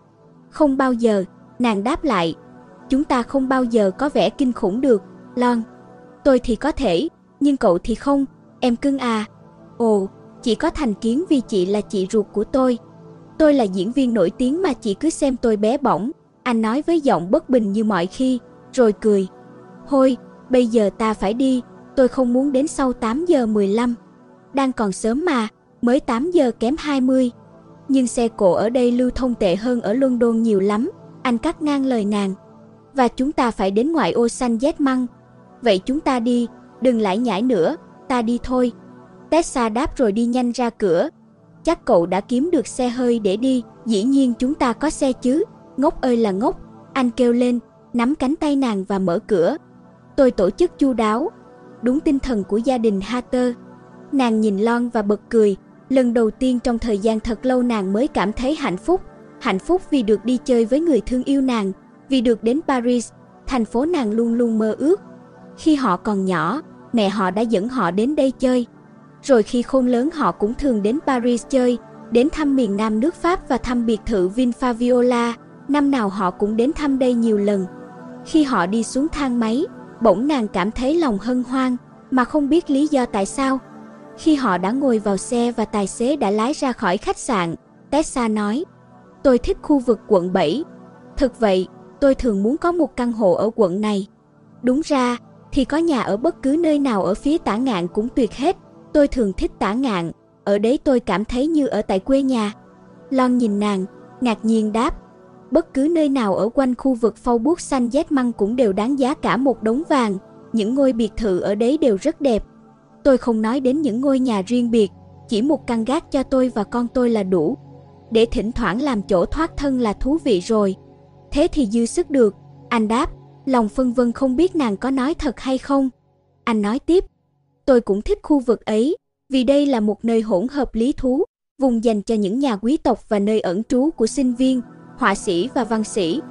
S1: "Không bao giờ," nàng đáp lại. "Chúng ta không bao giờ có vẻ kinh khủng được, Lon. Tôi thì có thể, nhưng cậu thì không, em cưng à. Ồ, chị có thành kiến vì chị là chị ruột của tôi. Tôi là diễn viên nổi tiếng mà chị cứ xem tôi bé bỏng", anh nói với giọng bất bình như mọi khi, rồi cười. "Thôi, bây giờ ta phải đi, tôi không muốn đến sau tám giờ mười lăm. Đang còn sớm mà, mới tám giờ kém hai mươi. Nhưng xe cộ ở đây lưu thông tệ hơn ở London nhiều lắm", anh cắt ngang lời nàng. "Và chúng ta phải đến ngoại ô Saint-Germain. Vậy chúng ta đi, đừng lải nhải nữa, ta đi thôi." Tessa đáp rồi đi nhanh ra cửa. "Chắc cậu đã kiếm được xe hơi để đi." "Dĩ nhiên chúng ta có xe chứ, ngốc ơi là ngốc", anh kêu lên, nắm cánh tay nàng và mở cửa. "Tôi tổ chức chu đáo, đúng tinh thần của gia đình Hatter." Nàng nhìn Lon và bật cười. Lần đầu tiên trong thời gian thật lâu nàng mới cảm thấy hạnh phúc. Hạnh phúc vì được đi chơi với người thương yêu nàng, vì được đến Paris, thành phố nàng luôn luôn mơ ước. Khi họ còn nhỏ, mẹ họ đã dẫn họ đến đây chơi. Rồi khi khôn lớn họ cũng thường đến Paris chơi, đến thăm miền Nam nước Pháp và thăm biệt thự Vinfaviola. Năm nào họ cũng đến thăm đây nhiều lần. Khi họ đi xuống thang máy, bỗng nàng cảm thấy lòng hân hoan, mà không biết lý do tại sao. Khi họ đã ngồi vào xe và tài xế đã lái ra khỏi khách sạn, Tessa nói: "Tôi thích khu vực quận bảy. Thực vậy, tôi thường muốn có một căn hộ ở quận này. Đúng ra, thì có nhà ở bất cứ nơi nào ở phía Tả Ngạn cũng tuyệt hết. Tôi thường thích Tả Ngạn, ở đấy tôi cảm thấy như ở tại quê nhà." Lon nhìn nàng, ngạc nhiên đáp: "Bất cứ nơi nào ở quanh khu vực Faubourg Saint-Germain cũng đều đáng giá cả một đống vàng. Những ngôi biệt thự ở đấy đều rất đẹp. Tôi không nói đến những ngôi nhà riêng biệt, chỉ một căn gác cho tôi và con tôi là đủ. Để thỉnh thoảng làm chỗ thoát thân là thú vị rồi." "Thế thì dư sức được," anh đáp, lòng phân vân không biết nàng có nói thật hay không. Anh nói tiếp: "Tôi cũng thích khu vực ấy, vì đây là một nơi hỗn hợp lý thú, vùng dành cho những nhà quý tộc và nơi ẩn trú của sinh viên, họa sĩ và văn sĩ.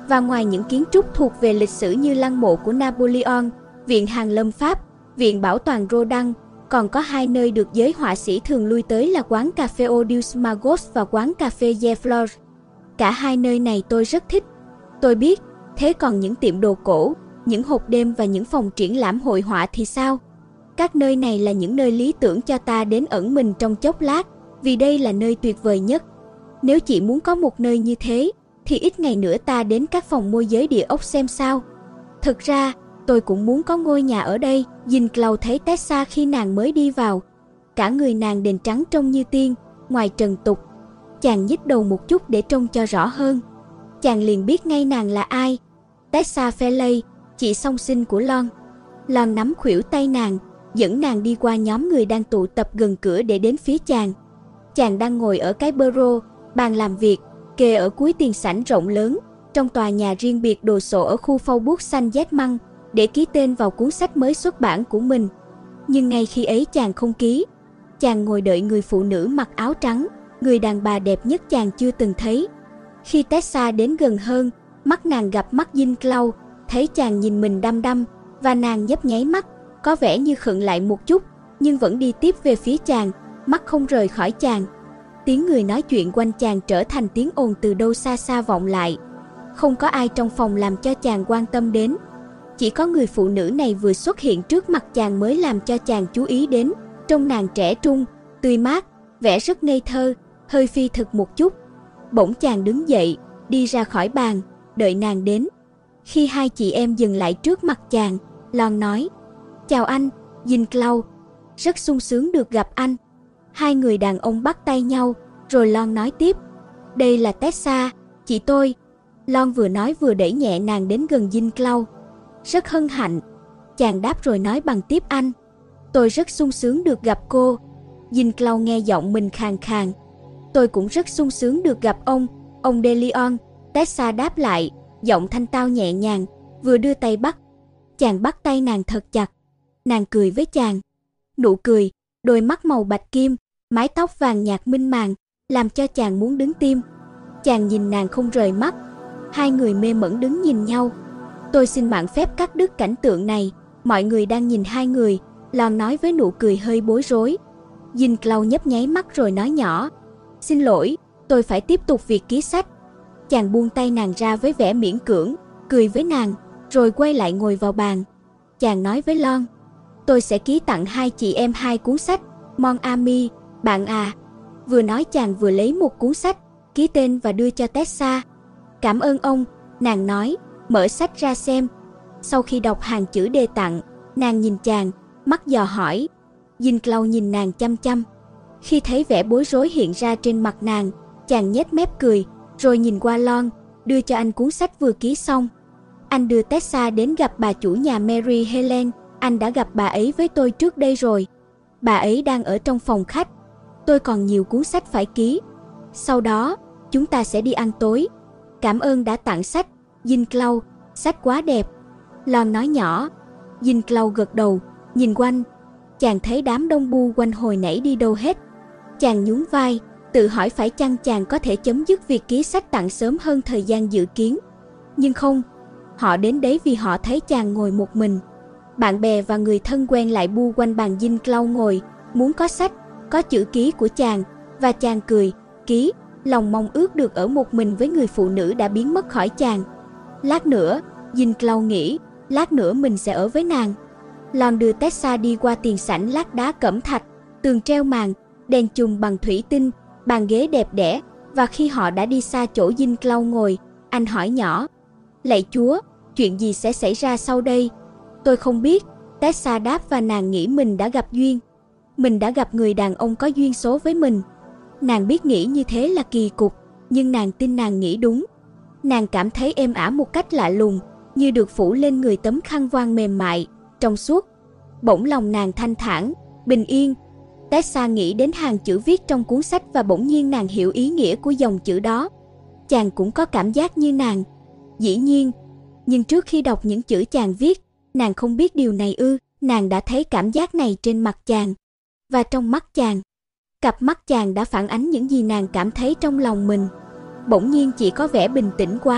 S1: Và ngoài những kiến trúc thuộc về lịch sử như lăng mộ của Napoleon, Viện Hàn Lâm Pháp, Viện Bảo tàng Rodin, còn có hai nơi được giới họa sĩ thường lui tới là quán cà phê Odious Magos và quán cà phê The Fleur. Cả hai nơi này tôi rất thích. Tôi biết, thế còn những tiệm đồ cổ, những hộp đêm và những phòng triển lãm hội họa thì sao? Các nơi này là những nơi lý tưởng cho ta đến ẩn mình trong chốc lát, vì đây là nơi tuyệt vời nhất. Nếu chỉ muốn có một nơi như thế, thì ít ngày nữa ta đến các phòng môi giới địa ốc xem sao. Thực ra, tôi cũng muốn có ngôi nhà ở đây. Jean-Claude thấy Tessa khi nàng mới đi vào. Cả người nàng đền trắng trông như tiên, ngoài trần tục. Chàng nhích đầu một chút để trông cho rõ hơn. Chàng liền biết ngay nàng là ai. Tessa Felley, chị song sinh của Lon. Lon nắm khuỷu tay nàng, dẫn nàng đi qua nhóm người đang tụ tập gần cửa để đến phía chàng. Chàng đang ngồi ở cái bureau, bàn làm việc, kề ở cuối tiền sảnh rộng lớn, trong tòa nhà riêng biệt đồ sộ ở khu Faubourg Saint-Germain, để ký tên vào cuốn sách mới xuất bản của mình. Nhưng ngay khi ấy chàng không ký. Chàng ngồi đợi người phụ nữ mặc áo trắng, người đàn bà đẹp nhất chàng chưa từng thấy. Khi Tessa đến gần hơn, mắt nàng gặp mắt Jean-Claude, thấy chàng nhìn mình đăm đăm, và nàng nhấp nháy mắt, có vẻ như khựng lại một chút, nhưng vẫn đi tiếp về phía chàng, mắt không rời khỏi chàng. Tiếng người nói chuyện quanh chàng trở thành tiếng ồn từ đâu xa xa vọng lại. Không có ai trong phòng làm cho chàng quan tâm đến. Chỉ có người phụ nữ này vừa xuất hiện trước mặt chàng mới làm cho chàng chú ý đến. Trông nàng trẻ trung, tươi mát, vẻ rất ngây thơ, hơi phi thực một chút. Bỗng chàng đứng dậy, đi ra khỏi bàn, đợi nàng đến. Khi hai chị em dừng lại trước mặt chàng, Lon nói: "Chào anh, Jean-Claude, rất sung sướng được gặp anh." Hai người đàn ông bắt tay nhau, rồi Lon nói tiếp: "Đây là Tessa, chị tôi." Lon vừa nói vừa đẩy nhẹ nàng đến gần Jean-Claude. "Rất hân hạnh." Chàng đáp rồi nói bằng tiếp Anh: "Tôi rất sung sướng được gặp cô." Jean-Claude nghe giọng mình khàn khàn. "Tôi cũng rất sung sướng được gặp ông, ông De Leon." Tessa đáp lại, giọng thanh tao nhẹ nhàng, vừa đưa tay bắt. Chàng bắt tay nàng thật chặt. Nàng cười với chàng. Nụ cười, đôi mắt màu bạch kim, mái tóc vàng nhạt minh màng, làm cho chàng muốn đứng tim. Chàng nhìn nàng không rời mắt. Hai người mê mẩn đứng nhìn nhau. "Tôi xin mạn phép cắt đứt cảnh tượng này. Mọi người đang nhìn hai người." Lon nói với nụ cười hơi bối rối. Jean-Claude nhấp nháy mắt rồi nói nhỏ: "Xin lỗi, tôi phải tiếp tục việc ký sách." Chàng buông tay nàng ra với vẻ miễn cưỡng, cười với nàng, rồi quay lại ngồi vào bàn. Chàng nói với Lon: "Tôi sẽ ký tặng hai chị em hai cuốn sách, Mon Ami, bạn à." Vừa nói chàng vừa lấy một cuốn sách, ký tên và đưa cho Tessa. "Cảm ơn ông," nàng nói, mở sách ra xem. Sau khi đọc hàng chữ đề tặng, nàng nhìn chàng, mắt dò hỏi. Jean-Claude nhìn nàng chăm chăm. Khi thấy vẻ bối rối hiện ra trên mặt nàng, chàng nhếch mép cười, rồi nhìn qua Lon, đưa cho anh cuốn sách vừa ký xong. "Anh đưa Tessa đến gặp bà chủ nhà Mary Helen, anh đã gặp bà ấy với tôi trước đây rồi. Bà ấy đang ở trong phòng khách. Tôi còn nhiều cuốn sách phải ký. Sau đó, chúng ta sẽ đi ăn tối. Cảm ơn đã tặng sách, Jean-Claude, sách quá đẹp." Lon nói nhỏ. Jean-Claude gật đầu, nhìn quanh. Chàng thấy đám đông bu quanh hồi nãy đi đâu hết. Chàng nhún vai, tự hỏi phải chăng chàng có thể chấm dứt việc ký sách tặng sớm hơn thời gian dự kiến. Nhưng không, họ đến đấy vì họ thấy chàng ngồi một mình. Bạn bè và người thân quen lại bu quanh bàn Jean-Claude ngồi, muốn có sách, có chữ ký của chàng, và chàng cười, ký, lòng mong ước được ở một mình với người phụ nữ đã biến mất khỏi chàng. Lát nữa, Jean-Claude nghĩ, lát nữa mình sẽ ở với nàng. Lon đưa Tessa đi qua tiền sảnh lát đá cẩm thạch, tường treo màn, đèn chùm bằng thủy tinh, bàn ghế đẹp đẽ, và khi họ đã đi xa chỗ Jean-Claude ngồi, anh hỏi nhỏ: "Lạy Chúa, chuyện gì sẽ xảy ra sau đây?" "Tôi không biết," Tessa đáp, và nàng nghĩ mình đã gặp duyên. Mình đã gặp người đàn ông có duyên số với mình. Nàng biết nghĩ như thế là kỳ cục, nhưng nàng tin nàng nghĩ đúng. Nàng cảm thấy êm ả một cách lạ lùng, như được phủ lên người tấm khăn voan mềm mại, trong suốt. Bỗng lòng nàng thanh thản, bình yên. Tessa nghĩ đến hàng chữ viết trong cuốn sách và bỗng nhiên nàng hiểu ý nghĩa của dòng chữ đó. Chàng cũng có cảm giác như nàng. Dĩ nhiên, nhưng trước khi đọc những chữ chàng viết, nàng không biết điều này ư. Nàng đã thấy cảm giác này trên mặt chàng, và trong mắt chàng. Cặp mắt chàng đã phản ánh những gì nàng cảm thấy trong lòng mình. Bỗng nhiên chỉ có vẻ bình tĩnh quá,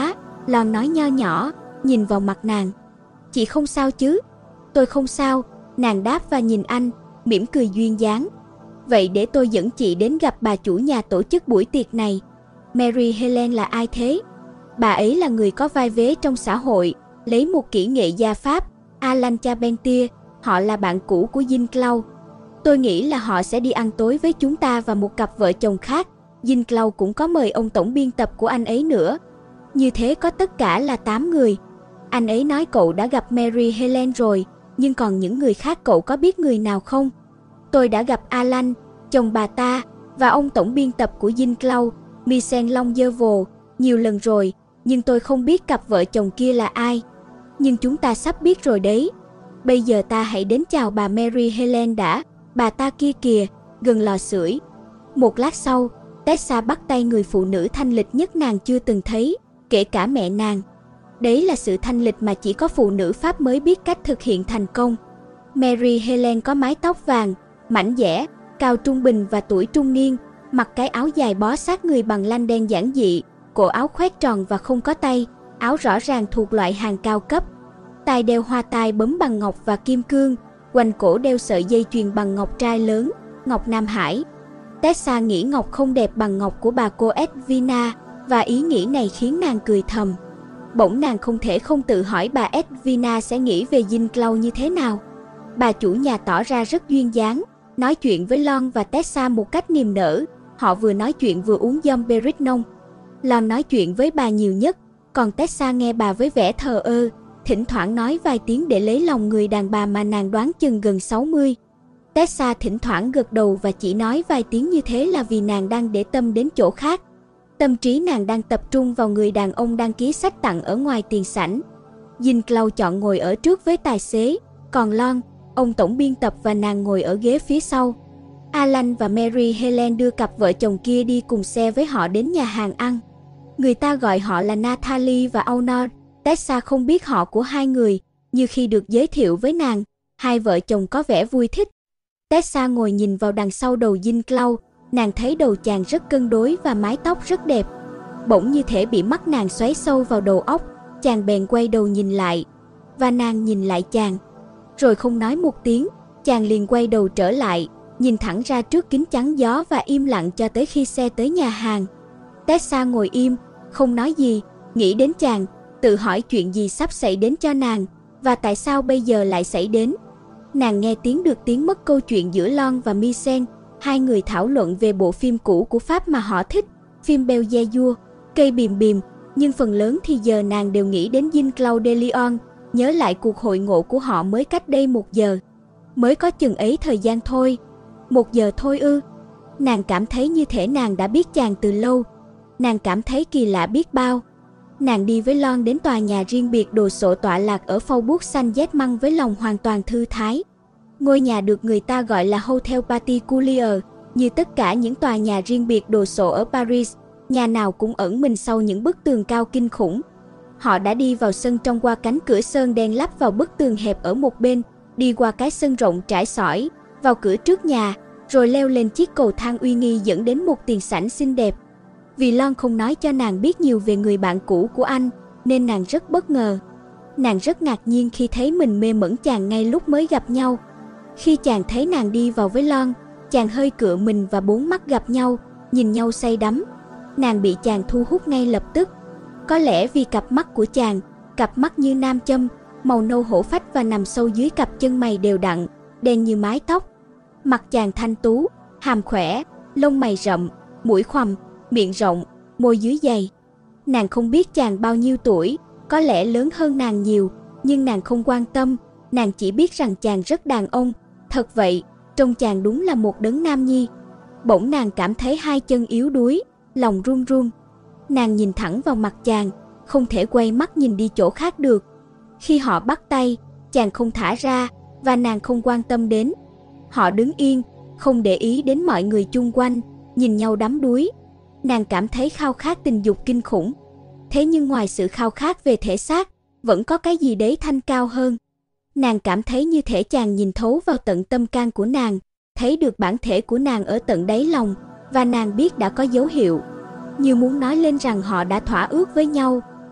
S1: Lon nói nho nhỏ, nhìn vào mặt nàng. Chị không sao chứ? Tôi không sao, nàng đáp và nhìn anh, mỉm cười duyên dáng. Vậy để tôi dẫn chị đến gặp bà chủ nhà tổ chức buổi tiệc này. Mary Helen là ai thế? Bà ấy là người có vai vế trong xã hội, lấy một kỹ nghệ gia Pháp, Alan Charpentier, họ là bạn cũ của Jean Claude. Tôi nghĩ là họ sẽ đi ăn tối với chúng ta và một cặp vợ chồng khác. Jean Claude cũng có mời ông tổng biên tập của anh ấy nữa. Như thế có tất cả là tám người. Anh ấy nói cậu đã gặp Mary Helen rồi, nhưng còn những người khác cậu có biết người nào không? Tôi đã gặp Alan, chồng bà ta, và ông tổng biên tập của Jean Claude, Michel Longueville, nhiều lần rồi, nhưng tôi không biết cặp vợ chồng kia là ai. Nhưng chúng ta sắp biết rồi đấy. Bây giờ ta hãy đến chào bà Mary Helen đã, bà ta kia kìa, gần lò sưởi. Một lát sau, Tessa bắt tay người phụ nữ thanh lịch nhất nàng chưa từng thấy, kể cả mẹ nàng. Đấy là sự thanh lịch mà chỉ có phụ nữ Pháp mới biết cách thực hiện thành công. Mary Helen có mái tóc vàng, mảnh dẻ, cao trung bình và tuổi trung niên, mặc cái áo dài bó sát người bằng lanh đen giản dị, cổ áo khoét tròn và không có tay, áo rõ ràng thuộc loại hàng cao cấp. Tai đeo hoa tai bấm bằng ngọc và kim cương, quanh cổ đeo sợi dây chuyền bằng ngọc trai lớn, ngọc Nam Hải. Tessa nghĩ ngọc không đẹp bằng ngọc của bà cô Edwina, và ý nghĩ này khiến nàng cười thầm. Bỗng nàng không thể không tự hỏi bà Edwina sẽ nghĩ về Jean Claude như thế nào. Bà chủ nhà tỏ ra rất duyên dáng, nói chuyện với Lon và Tessa một cách niềm nở. Họ vừa nói chuyện vừa uống Dom Perignon. Lon nói chuyện với bà nhiều nhất, còn Tessa nghe bà với vẻ thờ ơ, thỉnh thoảng nói vài tiếng để lấy lòng người đàn bà mà nàng đoán chừng gần sáu mươi. Tessa thỉnh thoảng gật đầu và chỉ nói vài tiếng như thế là vì nàng đang để tâm đến chỗ khác. Tâm trí nàng đang tập trung vào người đàn ông đăng ký sách tặng ở ngoài tiền sảnh. Jean Claude chọn ngồi ở trước với tài xế, còn Lon, ông tổng biên tập và nàng ngồi ở ghế phía sau. Alan và Mary Helen đưa cặp vợ chồng kia đi cùng xe với họ đến nhà hàng ăn. Người ta gọi họ là Natalie và Honor. Tessa không biết họ của hai người, như khi được giới thiệu với nàng, hai vợ chồng có vẻ vui thích. Tessa ngồi nhìn vào đằng sau đầu Jean Claude, nàng thấy đầu chàng rất cân đối và mái tóc rất đẹp. Bỗng như thể bị mắt nàng xoáy sâu vào đầu óc, chàng bèn quay đầu nhìn lại, và nàng nhìn lại chàng. Rồi không nói một tiếng, chàng liền quay đầu trở lại, nhìn thẳng ra trước kính chắn gió và im lặng cho tới khi xe tới nhà hàng. Tessa ngồi im, không nói gì, nghĩ đến chàng, tự hỏi chuyện gì sắp xảy đến cho nàng, và tại sao bây giờ lại xảy đến. Nàng nghe tiếng được tiếng mất câu chuyện giữa Lon và Michel, hai người thảo luận về bộ phim cũ của Pháp mà họ thích, phim Belzebub, cây bìm bìm, nhưng phần lớn thì giờ nàng đều nghĩ đến Jean Claude de Lyon, nhớ lại cuộc hội ngộ của họ mới cách đây một giờ. Mới có chừng ấy thời gian thôi. Một giờ thôi ư? Nàng cảm thấy như thể nàng đã biết chàng từ lâu. Nàng cảm thấy kỳ lạ biết bao. Nàng đi với Lon đến tòa nhà riêng biệt đồ sộ tọa lạc ở Faubourg Saint-Germain với lòng hoàn toàn thư thái. Ngôi nhà được người ta gọi là Hotel Particulier, như tất cả những tòa nhà riêng biệt đồ sộ ở Paris, nhà nào cũng ẩn mình sau những bức tường cao kinh khủng. Họ đã đi vào sân trong qua cánh cửa sơn đen lắp vào bức tường hẹp ở một bên, đi qua cái sân rộng trải sỏi, vào cửa trước nhà, rồi leo lên chiếc cầu thang uy nghi dẫn đến một tiền sảnh xinh đẹp. Vì Lon không nói cho nàng biết nhiều về người bạn cũ của anh, nên nàng rất bất ngờ. Nàng rất ngạc nhiên khi thấy mình mê mẩn chàng ngay lúc mới gặp nhau. Khi chàng thấy nàng đi vào với Lon, chàng hơi cựa mình và bốn mắt gặp nhau, nhìn nhau say đắm. Nàng bị chàng thu hút ngay lập tức. Có lẽ vì cặp mắt của chàng, cặp mắt như nam châm, màu nâu hổ phách và nằm sâu dưới cặp chân mày đều đặn, đen như mái tóc. Mặt chàng thanh tú, hàm khỏe, lông mày rậm, mũi khoằm, miệng rộng, môi dưới dày. Nàng không biết chàng bao nhiêu tuổi, có lẽ lớn hơn nàng nhiều, nhưng nàng không quan tâm, nàng chỉ biết rằng chàng rất đàn ông. Thật vậy, trông chàng đúng là một đấng nam nhi. Bỗng nàng cảm thấy hai chân yếu đuối, lòng run run. Nàng nhìn thẳng vào mặt chàng, không thể quay mắt nhìn đi chỗ khác được. Khi họ bắt tay, chàng không thả ra, và nàng không quan tâm đến. Họ đứng yên, không để ý đến mọi người chung quanh, nhìn nhau đắm đuối. Nàng cảm thấy khao khát tình dục kinh khủng. Thế nhưng ngoài sự khao khát về thể xác, vẫn có cái gì đấy thanh cao hơn. Nàng cảm thấy như thể chàng nhìn thấu vào tận tâm can của nàng, thấy được bản thể của nàng ở tận đáy lòng, và nàng biết đã có dấu hiệu. Như muốn nói lên rằng họ đã thỏa ước với nhau,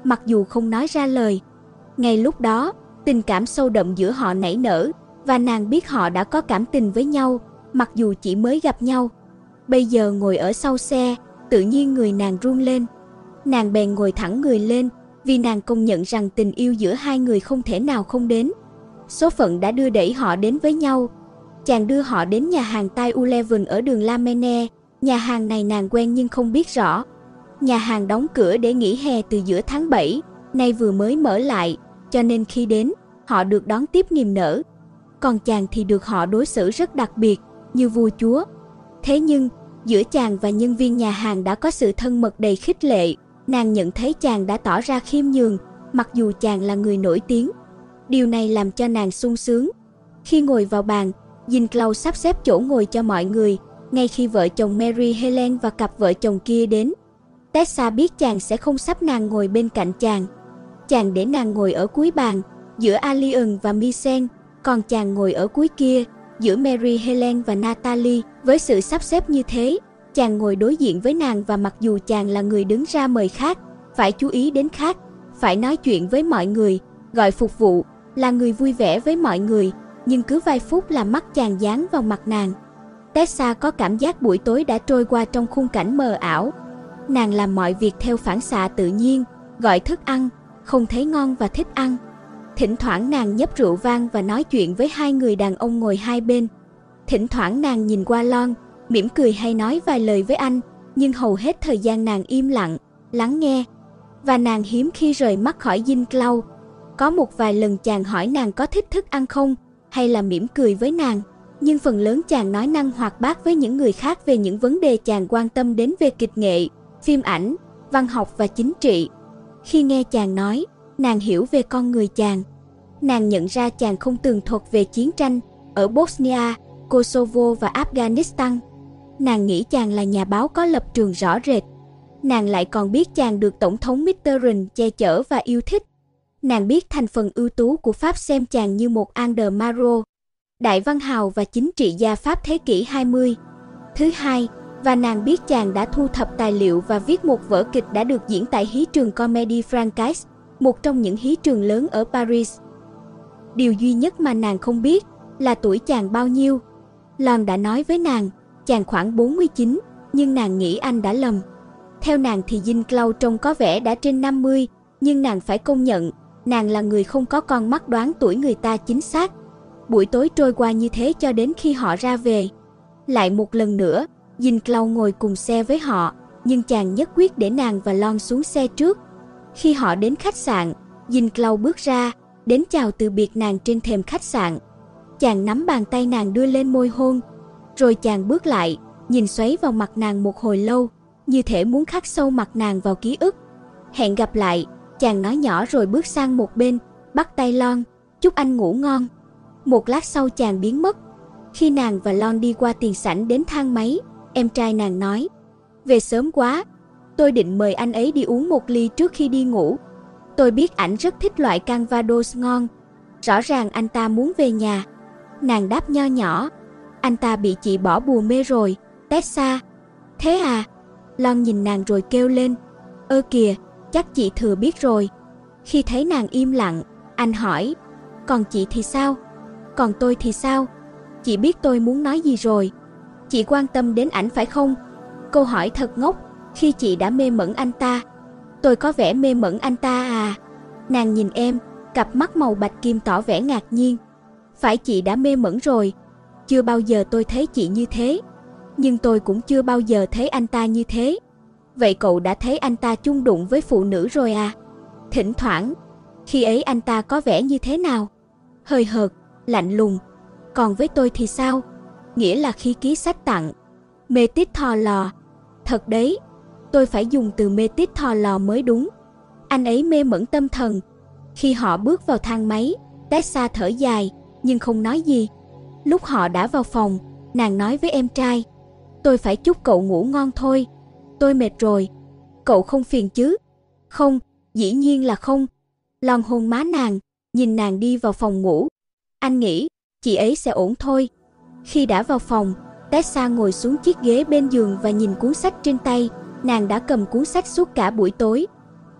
S1: mặc dù không nói ra lời. Ngay lúc đó, tình cảm sâu đậm giữa họ nảy nở, và nàng biết họ đã có cảm tình với nhau, mặc dù chỉ mới gặp nhau. Bây giờ ngồi ở sau xe, tự nhiên người nàng run lên. Nàng bèn ngồi thẳng người lên, vì nàng công nhận rằng tình yêu giữa hai người không thể nào không đến. Số phận đã đưa đẩy họ đến với nhau. Chàng đưa họ đến nhà hàng Thai Eleven ở đường La Mene. Nhà hàng này nàng quen nhưng không biết rõ. Nhà hàng đóng cửa để nghỉ hè từ giữa tháng bảy, nay vừa mới mở lại, cho nên khi đến, họ được đón tiếp niềm nở. Còn chàng thì được họ đối xử rất đặc biệt, như vua chúa. Thế nhưng, giữa chàng và nhân viên nhà hàng đã có sự thân mật đầy khích lệ. Nàng nhận thấy chàng đã tỏ ra khiêm nhường, mặc dù chàng là người nổi tiếng. Điều này làm cho nàng sung sướng. Khi ngồi vào bàn, Jean-Claude sắp xếp chỗ ngồi cho mọi người, ngay khi vợ chồng Mary Helen và cặp vợ chồng kia đến. Tessa biết chàng sẽ không sắp nàng ngồi bên cạnh chàng. Chàng để nàng ngồi ở cuối bàn, giữa Allian và Michel, còn chàng ngồi ở cuối kia, giữa Mary Helen và Natalie. Với sự sắp xếp như thế, chàng ngồi đối diện với nàng, và mặc dù chàng là người đứng ra mời khách, phải chú ý đến khách, phải nói chuyện với mọi người, gọi phục vụ, là người vui vẻ với mọi người, nhưng cứ vài phút là mắt chàng dán vào mặt nàng. Tessa có cảm giác buổi tối đã trôi qua trong khung cảnh mờ ảo. Nàng làm mọi việc theo phản xạ tự nhiên, gọi thức ăn, không thấy ngon và thích ăn. Thỉnh thoảng nàng nhấp rượu vang và nói chuyện với hai người đàn ông ngồi hai bên. Thỉnh thoảng nàng nhìn qua Lon, mỉm cười hay nói vài lời với anh, nhưng hầu hết thời gian nàng im lặng, lắng nghe. Và nàng hiếm khi rời mắt khỏi Jean-Claude. Có một vài lần chàng hỏi nàng có thích thức ăn không, hay là mỉm cười với nàng. Nhưng phần lớn chàng nói năng hoạt bát với những người khác về những vấn đề chàng quan tâm đến về kịch nghệ, phim ảnh, văn học và chính trị. Khi nghe chàng nói, nàng hiểu về con người chàng. Nàng nhận ra chàng không tường thuật về chiến tranh ở Bosnia, Kosovo và Afghanistan. Nàng nghĩ chàng là nhà báo có lập trường rõ rệt. Nàng lại còn biết chàng được Tổng thống Mitterrand che chở và yêu thích. Nàng biết thành phần ưu tú của Pháp xem chàng như một André Malraux, đại văn hào và chính trị gia Pháp thế kỷ hai mươi. Thứ hai, và nàng biết chàng đã thu thập tài liệu và viết một vở kịch đã được diễn tại hí trường Comédie Française, một trong những hí trường lớn ở Paris. Điều duy nhất mà nàng không biết là tuổi chàng bao nhiêu. Lon đã nói với nàng, chàng khoảng bốn mươi chín, nhưng nàng nghĩ anh đã lầm. Theo nàng thì Jean-Claude trông có vẻ đã trên năm mươi, nhưng nàng phải công nhận, nàng là người không có con mắt đoán tuổi người ta chính xác. Buổi tối trôi qua như thế cho đến khi họ ra về. Lại một lần nữa, Jean-Claude ngồi cùng xe với họ, nhưng chàng nhất quyết để nàng và Lon xuống xe trước. Khi họ đến khách sạn, Jean-Claude bước ra, đến chào từ biệt nàng trên thềm khách sạn. Chàng nắm bàn tay nàng đưa lên môi hôn, rồi chàng bước lại, nhìn xoáy vào mặt nàng một hồi lâu, như thể muốn khắc sâu mặt nàng vào ký ức. Hẹn gặp lại, chàng nói nhỏ rồi bước sang một bên, bắt tay Lon, chúc anh ngủ ngon. Một lát sau chàng biến mất. Khi nàng và Lon đi qua tiền sảnh đến thang máy, em trai nàng nói, về sớm quá, tôi định mời anh ấy đi uống một ly trước khi đi ngủ. Tôi biết ảnh rất thích loại Calvados ngon. Rõ ràng anh ta muốn về nhà. Nàng đáp nho nhỏ, anh ta bị chị bỏ bùa mê rồi, Tessa. Thế à? Lon nhìn nàng rồi kêu lên, ơ kìa, chắc chị thừa biết rồi. Khi thấy nàng im lặng, anh hỏi, còn chị thì sao? Còn tôi thì sao? Chị biết tôi muốn nói gì rồi. Chị quan tâm đến ảnh phải không? Câu hỏi thật ngốc, khi chị đã mê mẩn anh ta. Tôi có vẻ mê mẩn anh ta à? Nàng nhìn em, cặp mắt màu bạch kim tỏ vẻ ngạc nhiên. Phải, chị đã mê mẩn rồi. Chưa bao giờ tôi thấy chị như thế. Nhưng tôi cũng chưa bao giờ thấy anh ta như thế. Vậy cậu đã thấy anh ta chung đụng với phụ nữ rồi à? Thỉnh thoảng. Khi ấy anh ta có vẻ như thế nào? Hơi hợt, lạnh lùng. Còn với tôi thì sao? Nghĩa là khi ký sách tặng. Mê tít thò lò. Thật đấy, tôi phải dùng từ mê tít thò lò mới đúng. Anh ấy mê mẩn tâm thần. Khi họ bước vào thang máy, Tessa thở dài, nhưng không nói gì. Lúc họ đã vào phòng, nàng nói với em trai, tôi phải chúc cậu ngủ ngon thôi. Tôi mệt rồi. Cậu không phiền chứ? Không, dĩ nhiên là không. Lon hôn má nàng, nhìn nàng đi vào phòng ngủ. Anh nghĩ, chị ấy sẽ ổn thôi. Khi đã vào phòng, Tessa ngồi xuống chiếc ghế bên giường và nhìn cuốn sách trên tay. Nàng đã cầm cuốn sách suốt cả buổi tối.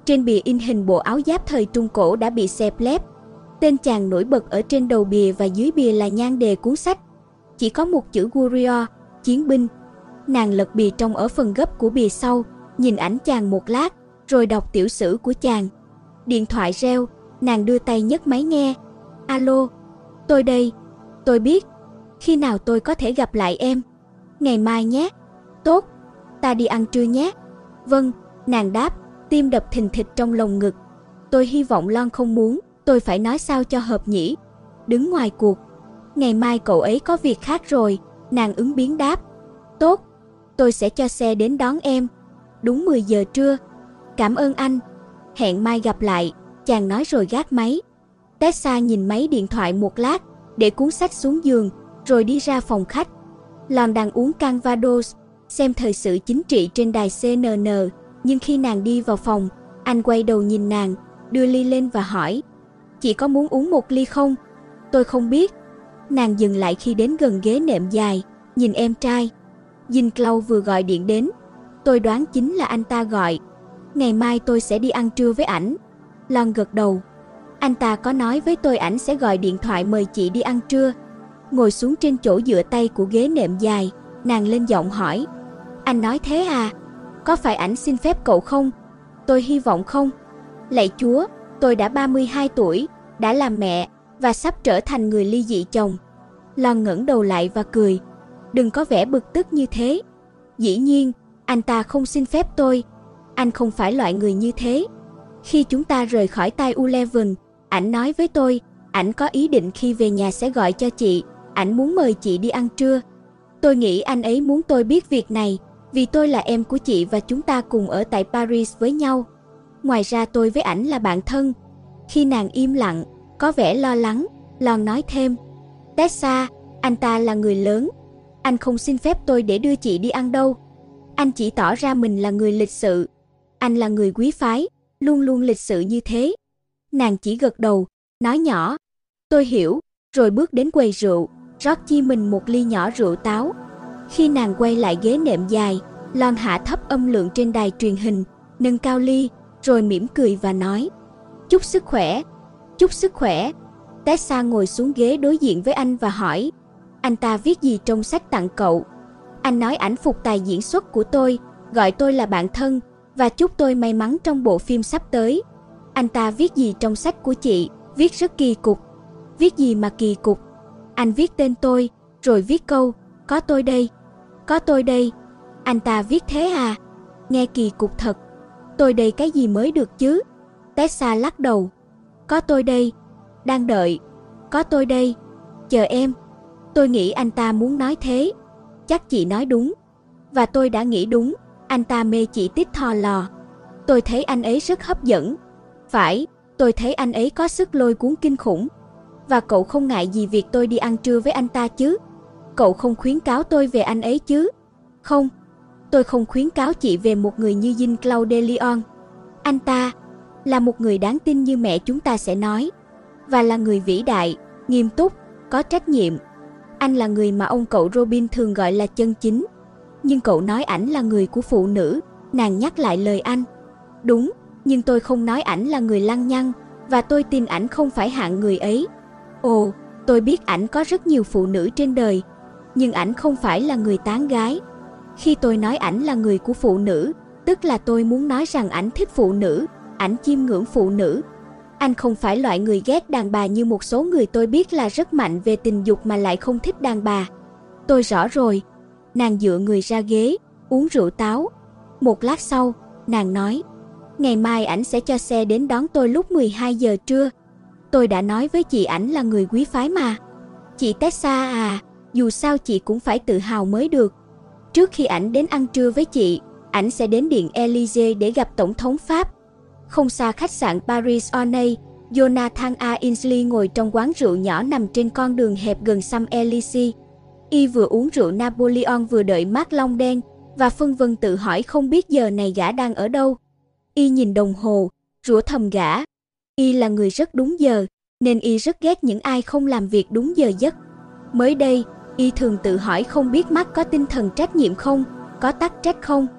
S1: Trên bìa in hình bộ áo giáp thời Trung Cổ đã bị xẹp lép. Tên chàng nổi bật ở trên đầu bìa và dưới bìa là nhan đề cuốn sách. Chỉ có một chữ warrior, chiến binh. Nàng lật bìa trong ở phần gấp của bìa sau, nhìn ảnh chàng một lát, rồi đọc tiểu sử của chàng. Điện thoại reo, nàng đưa tay nhấc máy nghe. Alo, tôi đây, tôi biết. Khi nào tôi có thể gặp lại em? Ngày mai nhé. Tốt, ta đi ăn trưa nhé. Vâng, nàng đáp, tim đập thình thịch trong lồng ngực. Tôi hy vọng Lon không muốn, tôi phải nói sao cho hợp nhỉ. Đứng ngoài cuộc. Ngày mai cậu ấy có việc khác rồi, nàng ứng biến đáp. Tốt, tôi sẽ cho xe đến đón em. Đúng mười giờ trưa. Cảm ơn anh. Hẹn mai gặp lại, chàng nói rồi gác máy. Tessa nhìn máy điện thoại một lát, để cuốn sách xuống giường, rồi đi ra phòng khách. Lon đang uống Calvados, xem thời sự chính trị trên đài xê en en, nhưng khi nàng đi vào phòng, anh quay đầu nhìn nàng, đưa ly lên và hỏi. Chị có muốn uống một ly không? Tôi không biết. Nàng dừng lại khi đến gần ghế nệm dài, nhìn em trai. Dinh Clau vừa gọi điện đến. Tôi đoán chính là anh ta gọi. Ngày mai tôi sẽ đi ăn trưa với ảnh. Lon gật đầu. Anh ta có nói với tôi ảnh sẽ gọi điện thoại mời chị đi ăn trưa. Ngồi xuống trên chỗ dựa tay của ghế nệm dài, nàng lên giọng hỏi. Anh nói thế à? Có phải ảnh xin phép cậu không? Tôi hy vọng không. Lạy Chúa, tôi đã ba mươi hai tuổi, đã làm mẹ và sắp trở thành người ly dị chồng. Lon ngẩng đầu lại và cười. Đừng có vẻ bực tức như thế. Dĩ nhiên, anh ta không xin phép tôi. Anh không phải loại người như thế. Khi chúng ta rời khỏi Tai Uleven, ảnh nói với tôi, ảnh có ý định khi về nhà sẽ gọi cho chị, ảnh muốn mời chị đi ăn trưa. Tôi nghĩ anh ấy muốn tôi biết việc này, vì tôi là em của chị và chúng ta cùng ở tại Paris với nhau. Ngoài ra tôi với ảnh là bạn thân. Khi nàng im lặng, có vẻ lo lắng, Lon nói thêm. Tessa, anh ta là người lớn. Anh không xin phép tôi để đưa chị đi ăn đâu. Anh chỉ tỏ ra mình là người lịch sự. Anh là người quý phái, luôn luôn lịch sự như thế. Nàng chỉ gật đầu, nói nhỏ. Tôi hiểu, rồi bước đến quầy rượu, rót chi mình một ly nhỏ rượu táo. Khi nàng quay lại ghế nệm dài, Lon hạ thấp âm lượng trên đài truyền hình, nâng cao ly, rồi mỉm cười và nói. Chúc sức khỏe, chúc sức khỏe. Tessa ngồi xuống ghế đối diện với anh và hỏi. Anh ta viết gì trong sách tặng cậu? Anh nói ảnh phục tài diễn xuất của tôi, gọi tôi là bạn thân, và chúc tôi may mắn trong bộ phim sắp tới. Anh ta viết gì trong sách của chị? Viết rất kỳ cục. Viết gì mà kỳ cục? Anh viết tên tôi, rồi viết câu, có tôi đây, có tôi đây. Anh ta viết thế à? Nghe kỳ cục thật. Tôi đây cái gì mới được chứ? Tessa lắc đầu. Có tôi đây. Đang đợi. Có tôi đây. Chờ em. Tôi nghĩ anh ta muốn nói thế. Chắc chị nói đúng. Và tôi đã nghĩ đúng. Anh ta mê chị Tít Thò Lò. Tôi thấy anh ấy rất hấp dẫn. Phải, tôi thấy anh ấy có sức lôi cuốn kinh khủng. Và cậu không ngại gì việc tôi đi ăn trưa với anh ta chứ? Cậu không khuyến cáo tôi về anh ấy chứ? Không, tôi không khuyến cáo chị về một người như Jean Claude de Lyon. Anh ta là một người đáng tin như mẹ chúng ta sẽ nói. Và là người vĩ đại, nghiêm túc, có trách nhiệm. Anh là người mà ông cậu Robin thường gọi là chân chính. Nhưng cậu nói ảnh là người của phụ nữ, nàng nhắc lại lời anh. Đúng, nhưng tôi không nói ảnh là người lăng nhăng, và tôi tin ảnh không phải hạng người ấy. Ồ, tôi biết ảnh có rất nhiều phụ nữ trên đời, nhưng ảnh không phải là người tán gái. Khi tôi nói ảnh là người của phụ nữ, tức là tôi muốn nói rằng ảnh thích phụ nữ, ảnh chiêm ngưỡng phụ nữ. Anh không phải loại người ghét đàn bà như một số người tôi biết là rất mạnh về tình dục mà lại không thích đàn bà. Tôi rõ rồi. Nàng dựa người ra ghế, uống rượu táo. Một lát sau, nàng nói, ngày mai ảnh sẽ cho xe đến đón tôi lúc mười hai giờ trưa. Tôi đã nói với chị ảnh là người quý phái mà. Chị Tessa à, dù sao chị cũng phải tự hào mới được. Trước khi ảnh đến ăn trưa với chị, ảnh sẽ đến điện Élysée để gặp Tổng thống Pháp. Không xa khách sạn Paris Ornay, Jonathan A. Insley ngồi trong quán rượu nhỏ nằm trên con đường hẹp gần Champs-Élysées. Y vừa uống rượu Napoleon vừa đợi Mark Long đen, và phân vân tự hỏi không biết giờ này gã đang ở đâu. Y nhìn đồng hồ, rủa thầm gã. Y là người rất đúng giờ, nên Y rất ghét những ai không làm việc đúng giờ giấc. Mới đây, Y thường tự hỏi không biết Mark có tinh thần trách nhiệm không, có tắc trách không.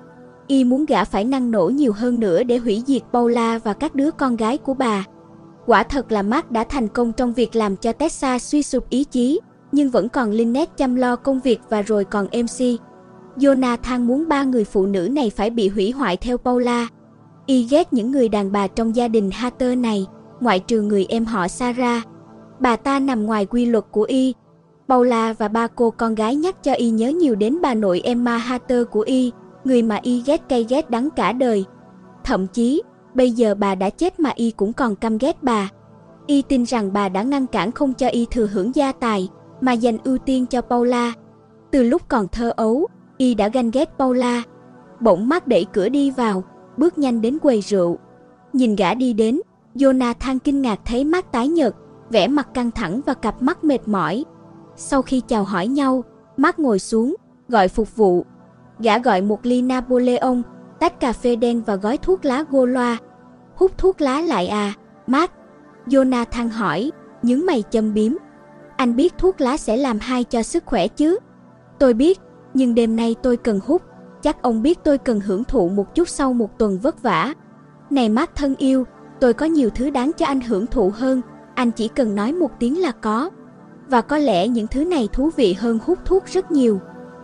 S1: Y muốn gã phải năng nổ nhiều hơn nữa để hủy diệt Paula và các đứa con gái của bà. Quả thật là Mark đã thành công trong việc làm cho Tessa suy sụp ý chí, nhưng vẫn còn Lynette chăm lo công việc và rồi còn em xê. Jonathan muốn ba người phụ nữ này phải bị hủy hoại theo Paula. Y ghét những người đàn bà trong gia đình Hatter này, ngoại trừ người em họ Sarah. Bà ta nằm ngoài quy luật của Y. Paula và ba cô con gái nhắc cho Y nhớ nhiều đến bà nội Emma Hatter của Y, người mà Y ghét cay ghét đắng cả đời. Thậm chí, bây giờ bà đã chết mà Y cũng còn căm ghét bà. Y tin rằng bà đã ngăn cản không cho Y thừa hưởng gia tài, mà dành ưu tiên cho Paula. Từ lúc còn thơ ấu, Y đã ganh ghét Paula. Bỗng Mark đẩy cửa đi vào, bước nhanh đến quầy rượu. Nhìn gã đi đến, Jonathan kinh ngạc thấy Mark tái nhợt, vẻ mặt căng thẳng và cặp mắt mệt mỏi. Sau khi chào hỏi nhau, Mark ngồi xuống, gọi phục vụ. Gã gọi một ly Napoleon, tách cà phê đen và gói thuốc lá Gaulois. Hút thuốc lá lại à, Mark? Jonathan hỏi, nhướng mày châm biếm. Anh biết thuốc lá sẽ làm hại cho sức khỏe chứ? Tôi biết, nhưng đêm nay tôi cần hút. Chắc ông biết tôi cần hưởng thụ một chút sau một tuần vất vả. Này Mark thân yêu, tôi có nhiều thứ đáng cho anh hưởng thụ hơn. Anh chỉ cần nói một tiếng là có. Và có lẽ những thứ này thú vị hơn hút thuốc rất nhiều.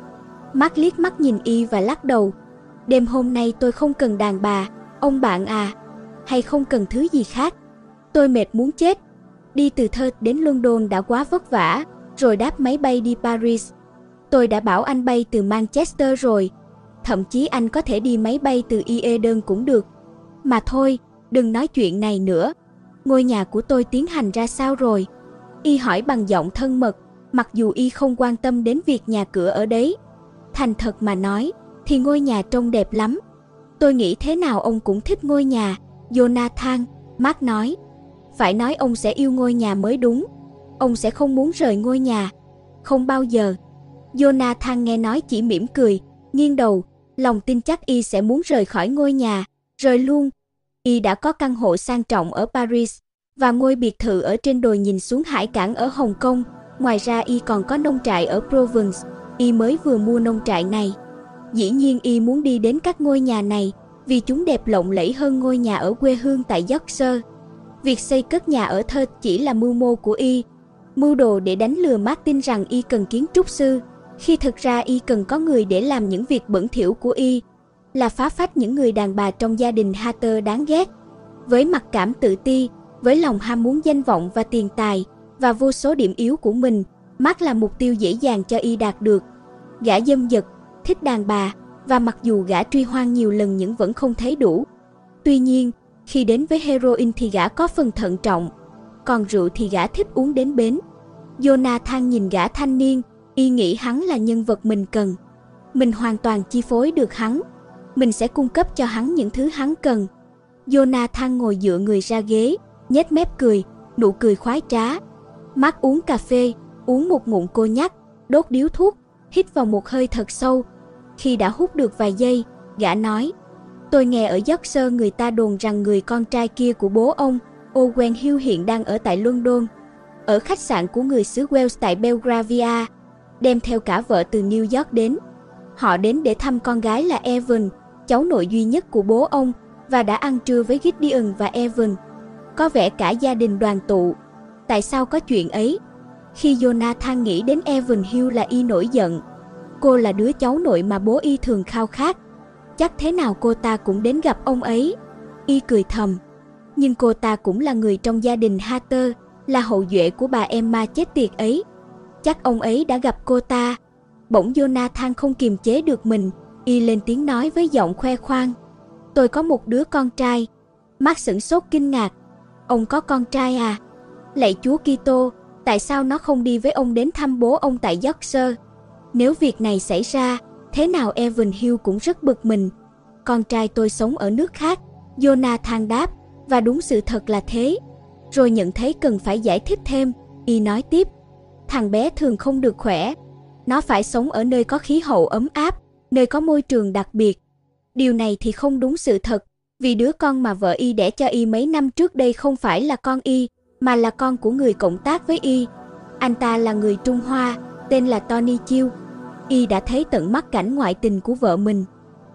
S1: Mark liếc mắt nhìn Y và lắc đầu. Đêm hôm nay tôi không cần đàn bà, ông bạn à. Hay không cần thứ gì khác. Tôi mệt muốn chết. Đi từ Perth đến London đã quá vất vả, rồi đáp máy bay đi Paris. Tôi đã bảo anh bay từ Manchester rồi. Thậm chí anh có thể đi máy bay từ Eden cũng được. Mà thôi, đừng nói chuyện này nữa. Ngôi nhà của tôi tiến hành ra sao rồi? Y hỏi bằng giọng thân mật, mặc dù Y không quan tâm đến việc nhà cửa ở đấy. Thành thật mà nói, thì ngôi nhà trông đẹp lắm. Tôi nghĩ thế nào ông cũng thích ngôi nhà, Jonathan, Mark nói. Phải nói ông sẽ yêu ngôi nhà mới đúng. Ông sẽ không muốn rời ngôi nhà. Không bao giờ. Jonathan nghe nói chỉ mỉm cười, nghiêng đầu, lòng tin chắc Y sẽ muốn rời khỏi ngôi nhà, rời luôn. Y đã có căn hộ sang trọng ở Paris và ngôi biệt thự ở trên đồi nhìn xuống hải cảng ở Hồng Kông. Ngoài ra Y còn có nông trại ở Provence. Y mới vừa mua nông trại này. Dĩ nhiên Y muốn đi đến các ngôi nhà này vì chúng đẹp lộng lẫy hơn ngôi nhà ở quê hương tại Yorkshire. Việc xây cất nhà ở Perth chỉ là mưu mô của Y, mưu đồ để đánh lừa Mark tin rằng Y cần kiến trúc sư, khi thực ra Y cần có người để làm những việc bẩn thỉu của Y, là phá phách những người đàn bà trong gia đình Hatter đáng ghét. Với mặc cảm tự ti, với lòng ham muốn danh vọng và tiền tài, và vô số điểm yếu của mình, Mark là mục tiêu dễ dàng cho Y đạt được. Gã dâm dật, thích đàn bà, và mặc dù gã truy hoang nhiều lần nhưng vẫn không thấy đủ. Tuy nhiên, khi đến với heroin thì gã có phần thận trọng, còn rượu thì gã thích uống đến bến. Jonathan nhìn gã thanh niên, Y nghĩ hắn là nhân vật mình cần. Mình hoàn toàn chi phối được hắn. Mình sẽ cung cấp cho hắn những thứ hắn cần. Jonathan ngồi dựa người ra ghế, nhếch mép cười, nụ cười khoái trá. Mark uống cà phê, uống một ngụm cô nhắc, đốt điếu thuốc, hít vào một hơi thật sâu. Khi đã hút được vài giây, gã nói, tôi nghe ở Yorkshire người ta đồn rằng người con trai kia của bố ông, Owen Hill hiện đang ở tại London, ở khách sạn của người xứ Wales tại Belgravia, đem theo cả vợ từ New York đến. Họ đến để thăm con gái là Evan, cháu nội duy nhất của bố ông, và đã ăn trưa với Gideon và Evan. Có vẻ cả gia đình đoàn tụ. Tại sao có chuyện ấy? Khi Jonathan nghĩ đến Evan Hill là Y nổi giận. Cô là đứa cháu nội mà bố Y thường khao khát. Chắc thế nào cô ta cũng đến gặp ông ấy. Y cười thầm. Nhưng cô ta cũng là người trong gia đình Hatter, là hậu duệ của bà Emma chết tiệt ấy. Chắc ông ấy đã gặp cô ta. Bỗng Jonathan không kiềm chế được mình, Y lên tiếng nói với giọng khoe khoang. Tôi có một đứa con trai. Mark sửng sốt kinh ngạc. Ông có con trai à? Lạy Chúa Kitô, tại sao nó không đi với ông đến thăm bố ông tại Yorkshire? Nếu việc này xảy ra, thế nào Evan Hill cũng rất bực mình. Con trai tôi sống ở nước khác, Jonathan đáp, và đúng sự thật là thế. Rồi nhận thấy cần phải giải thích thêm, Y nói tiếp. Thằng bé thường không được khỏe. Nó phải sống ở nơi có khí hậu ấm áp, nơi có môi trường đặc biệt. Điều này thì không đúng sự thật, vì đứa con mà vợ Y đẻ cho Y mấy năm trước đây không phải là con Y, mà là con của người cộng tác với Y. Anh ta là người Trung Hoa, tên là Tony Chiu. Y đã thấy tận mắt cảnh ngoại tình của vợ mình.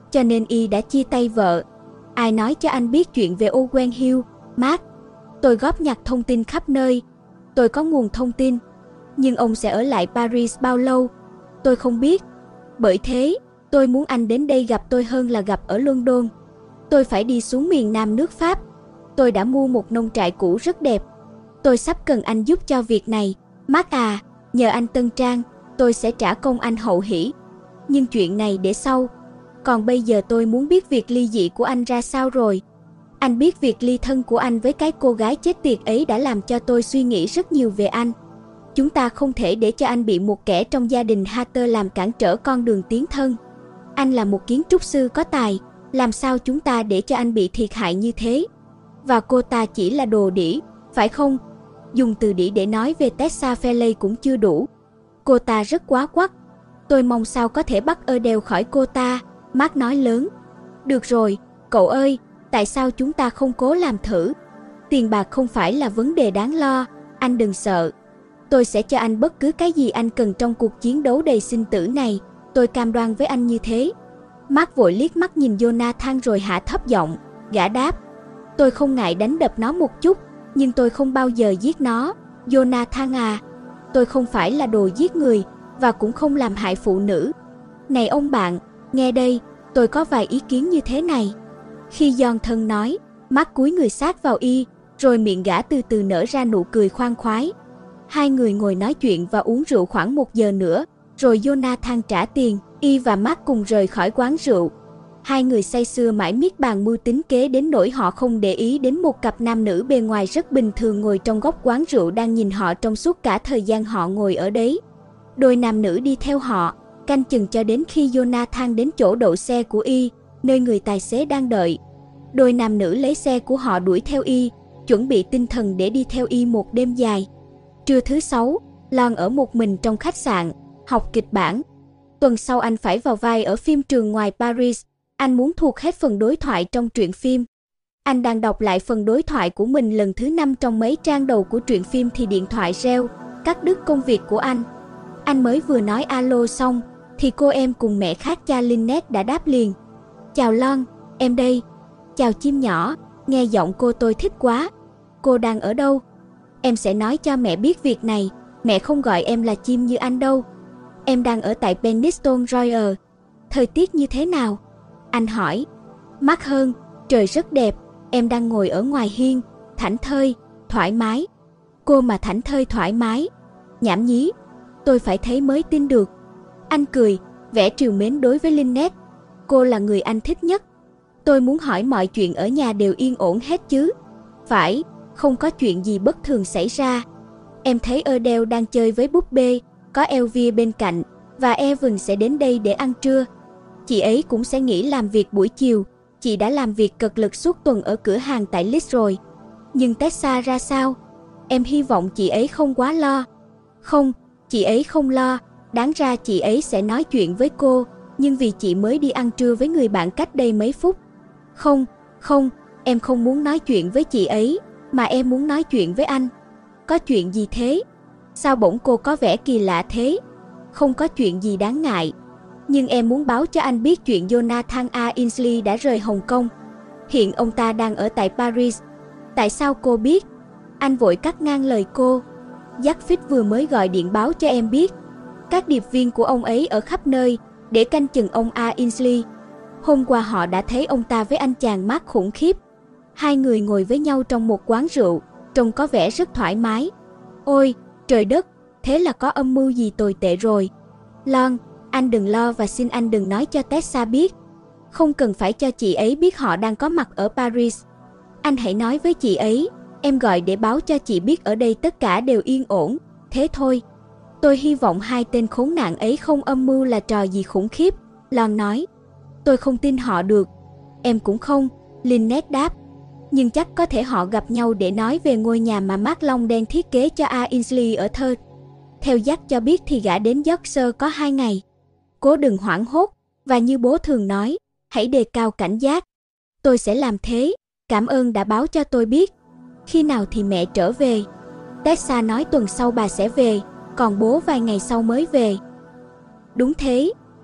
S1: cho nên y đã chia tay vợ. Ai nói cho anh biết chuyện về Owen Hill, Mark? Tôi góp nhặt thông tin khắp nơi. Tôi có nguồn thông tin. Nhưng ông sẽ ở lại Paris bao lâu? Tôi không biết. Bởi thế, tôi muốn anh đến đây gặp tôi hơn là gặp ở London. Tôi phải đi xuống miền Nam nước Pháp. Tôi đã mua một nông trại cũ rất đẹp. Tôi sắp cần anh giúp cho việc này. Mark à, nhờ anh tân trang, tôi sẽ trả công anh hậu hỷ. Nhưng chuyện này để sau. Còn bây giờ tôi muốn biết việc ly dị của anh ra sao rồi. Anh biết việc ly thân của anh với cái cô gái chết tiệt ấy đã làm cho tôi suy nghĩ rất nhiều về anh. Chúng ta không thể để cho anh bị một kẻ trong gia đình Hatter làm cản trở con đường tiến thân. Anh là một kiến trúc sư có tài, làm sao chúng ta để cho anh bị thiệt hại như thế? Và cô ta chỉ là đồ đĩ, phải không? Dùng từ đĩ để nói về Tessa Fairley cũng chưa đủ. Cô ta rất quá quắt. Tôi mong sao có thể bắt Adele khỏi cô ta, Mark nói lớn. Được rồi, cậu ơi, tại sao chúng ta không cố làm thử? Tiền bạc không phải là vấn đề đáng lo, anh đừng sợ. Tôi sẽ cho anh bất cứ cái gì anh cần trong cuộc chiến đấu đầy sinh tử này, tôi cam đoan với anh như thế. Mark vội liếc mắt nhìn Jonathan rồi hạ thấp giọng, gã đáp. Tôi không ngại đánh đập nó một chút, nhưng tôi không bao giờ giết nó, Jonathan à. Tôi không phải là đồ giết người, và cũng không làm hại phụ nữ. Này ông bạn, nghe đây, tôi có vài ý kiến như thế này. Khi Johnson nói, Mark cúi người sát vào y, rồi miệng gã từ từ nở ra nụ cười khoan khoái. Hai người ngồi nói chuyện và uống rượu khoảng một giờ nữa, rồi Jonathan trả tiền, y và Mark cùng rời khỏi quán rượu. Hai người say sưa mãi miết bàn mưu tính kế đến nỗi họ không để ý đến một cặp nam nữ bề ngoài rất bình thường ngồi trong góc quán rượu đang nhìn họ trong suốt cả thời gian họ ngồi ở đấy. Đôi nam nữ đi theo họ, canh chừng cho đến khi Jonathan đến chỗ đậu xe của y, nơi người tài xế đang đợi. Đôi nam nữ lấy xe của họ đuổi theo y, chuẩn bị tinh thần để đi theo y một đêm dài. Trưa thứ sáu, Lon ở một mình trong khách sạn, học kịch bản. Tuần sau anh phải vào vai ở phim trường ngoài Paris. Anh muốn thuộc hết phần đối thoại trong truyện phim. Anh đang đọc lại phần đối thoại của mình lần thứ năm trong mấy trang đầu của truyện phim thì điện thoại reo, cắt đứt công việc của anh. Anh mới vừa nói alo xong, thì cô em cùng mẹ khác cha Lynette đã đáp liền. Chào Lon, em đây. Chào chim nhỏ, nghe giọng cô tôi thích quá. Cô đang ở đâu? Em sẽ nói cho mẹ biết việc này, mẹ không gọi em là chim như anh đâu. Em đang ở tại Penistone Royal. Thời tiết như thế nào? Anh hỏi. Mát hơn, trời rất đẹp, em đang ngồi ở ngoài hiên, thảnh thơi, thoải mái. Cô mà thảnh thơi thoải mái. Nhảm nhí, tôi phải thấy mới tin được. Anh cười, vẻ trìu mến đối với Lynette. Cô là người anh thích nhất. Tôi muốn hỏi mọi chuyện ở nhà đều yên ổn hết chứ? Phải, không có chuyện gì bất thường xảy ra. Em thấy Adele đang chơi với búp bê, có Elvie bên cạnh, và Evan sẽ đến đây để ăn trưa. Chị ấy cũng sẽ nghỉ làm việc buổi chiều, chị đã làm việc cật lực suốt tuần ở cửa hàng tại Leeds rồi. Nhưng Tessa ra sao? Em hy vọng chị ấy không quá lo. Không, chị ấy không lo, đáng ra chị ấy sẽ nói chuyện với cô, nhưng vì chị mới đi ăn trưa với người bạn cách đây mấy phút. Không, không, em không muốn nói chuyện với chị ấy, mà em muốn nói chuyện với anh. Có chuyện gì thế? Sao bỗng cô có vẻ kỳ lạ thế? Không có chuyện gì đáng ngại. Nhưng em muốn báo cho anh biết chuyện Jonathan A. Ainsley đã rời Hồng Kông. Hiện ông ta đang ở tại Paris. Tại sao cô biết? Anh vội cắt ngang lời cô. Jackfit vừa mới gọi điện báo cho em biết. Các điệp viên của ông ấy ở khắp nơi để canh chừng ông A. Ainsley. Hôm qua họ đã thấy ông ta với anh chàng Mark khủng khiếp. Hai người ngồi với nhau trong một quán rượu, trông có vẻ rất thoải mái. Ôi, trời đất, thế là có âm mưu gì tồi tệ rồi. Lon, anh đừng lo và xin anh đừng nói cho Tessa biết. Không cần phải cho chị ấy biết họ đang có mặt ở Paris. Anh hãy nói với chị ấy, em gọi để báo cho chị biết ở đây tất cả đều yên ổn, thế thôi. Tôi hy vọng hai tên khốn nạn ấy không âm mưu là trò gì khủng khiếp, Lon nói. Tôi không tin họ được. Em cũng không, Lynette đáp. Nhưng chắc có thể họ gặp nhau để nói về ngôi nhà mà Mark Long đen thiết kế cho A. Ainsley ở thơ. Theo Jack cho biết thì gã đến Yorkshire có hai ngày. Cố đừng hoảng hốt, và như bố thường nói, hãy đề cao cảnh giác. Tôi sẽ làm thế, cảm ơn đã báo cho tôi biết. Khi nào thì mẹ trở về? Tessa nói tuần sau bà sẽ về, còn bố vài ngày sau mới về. Đúng thế,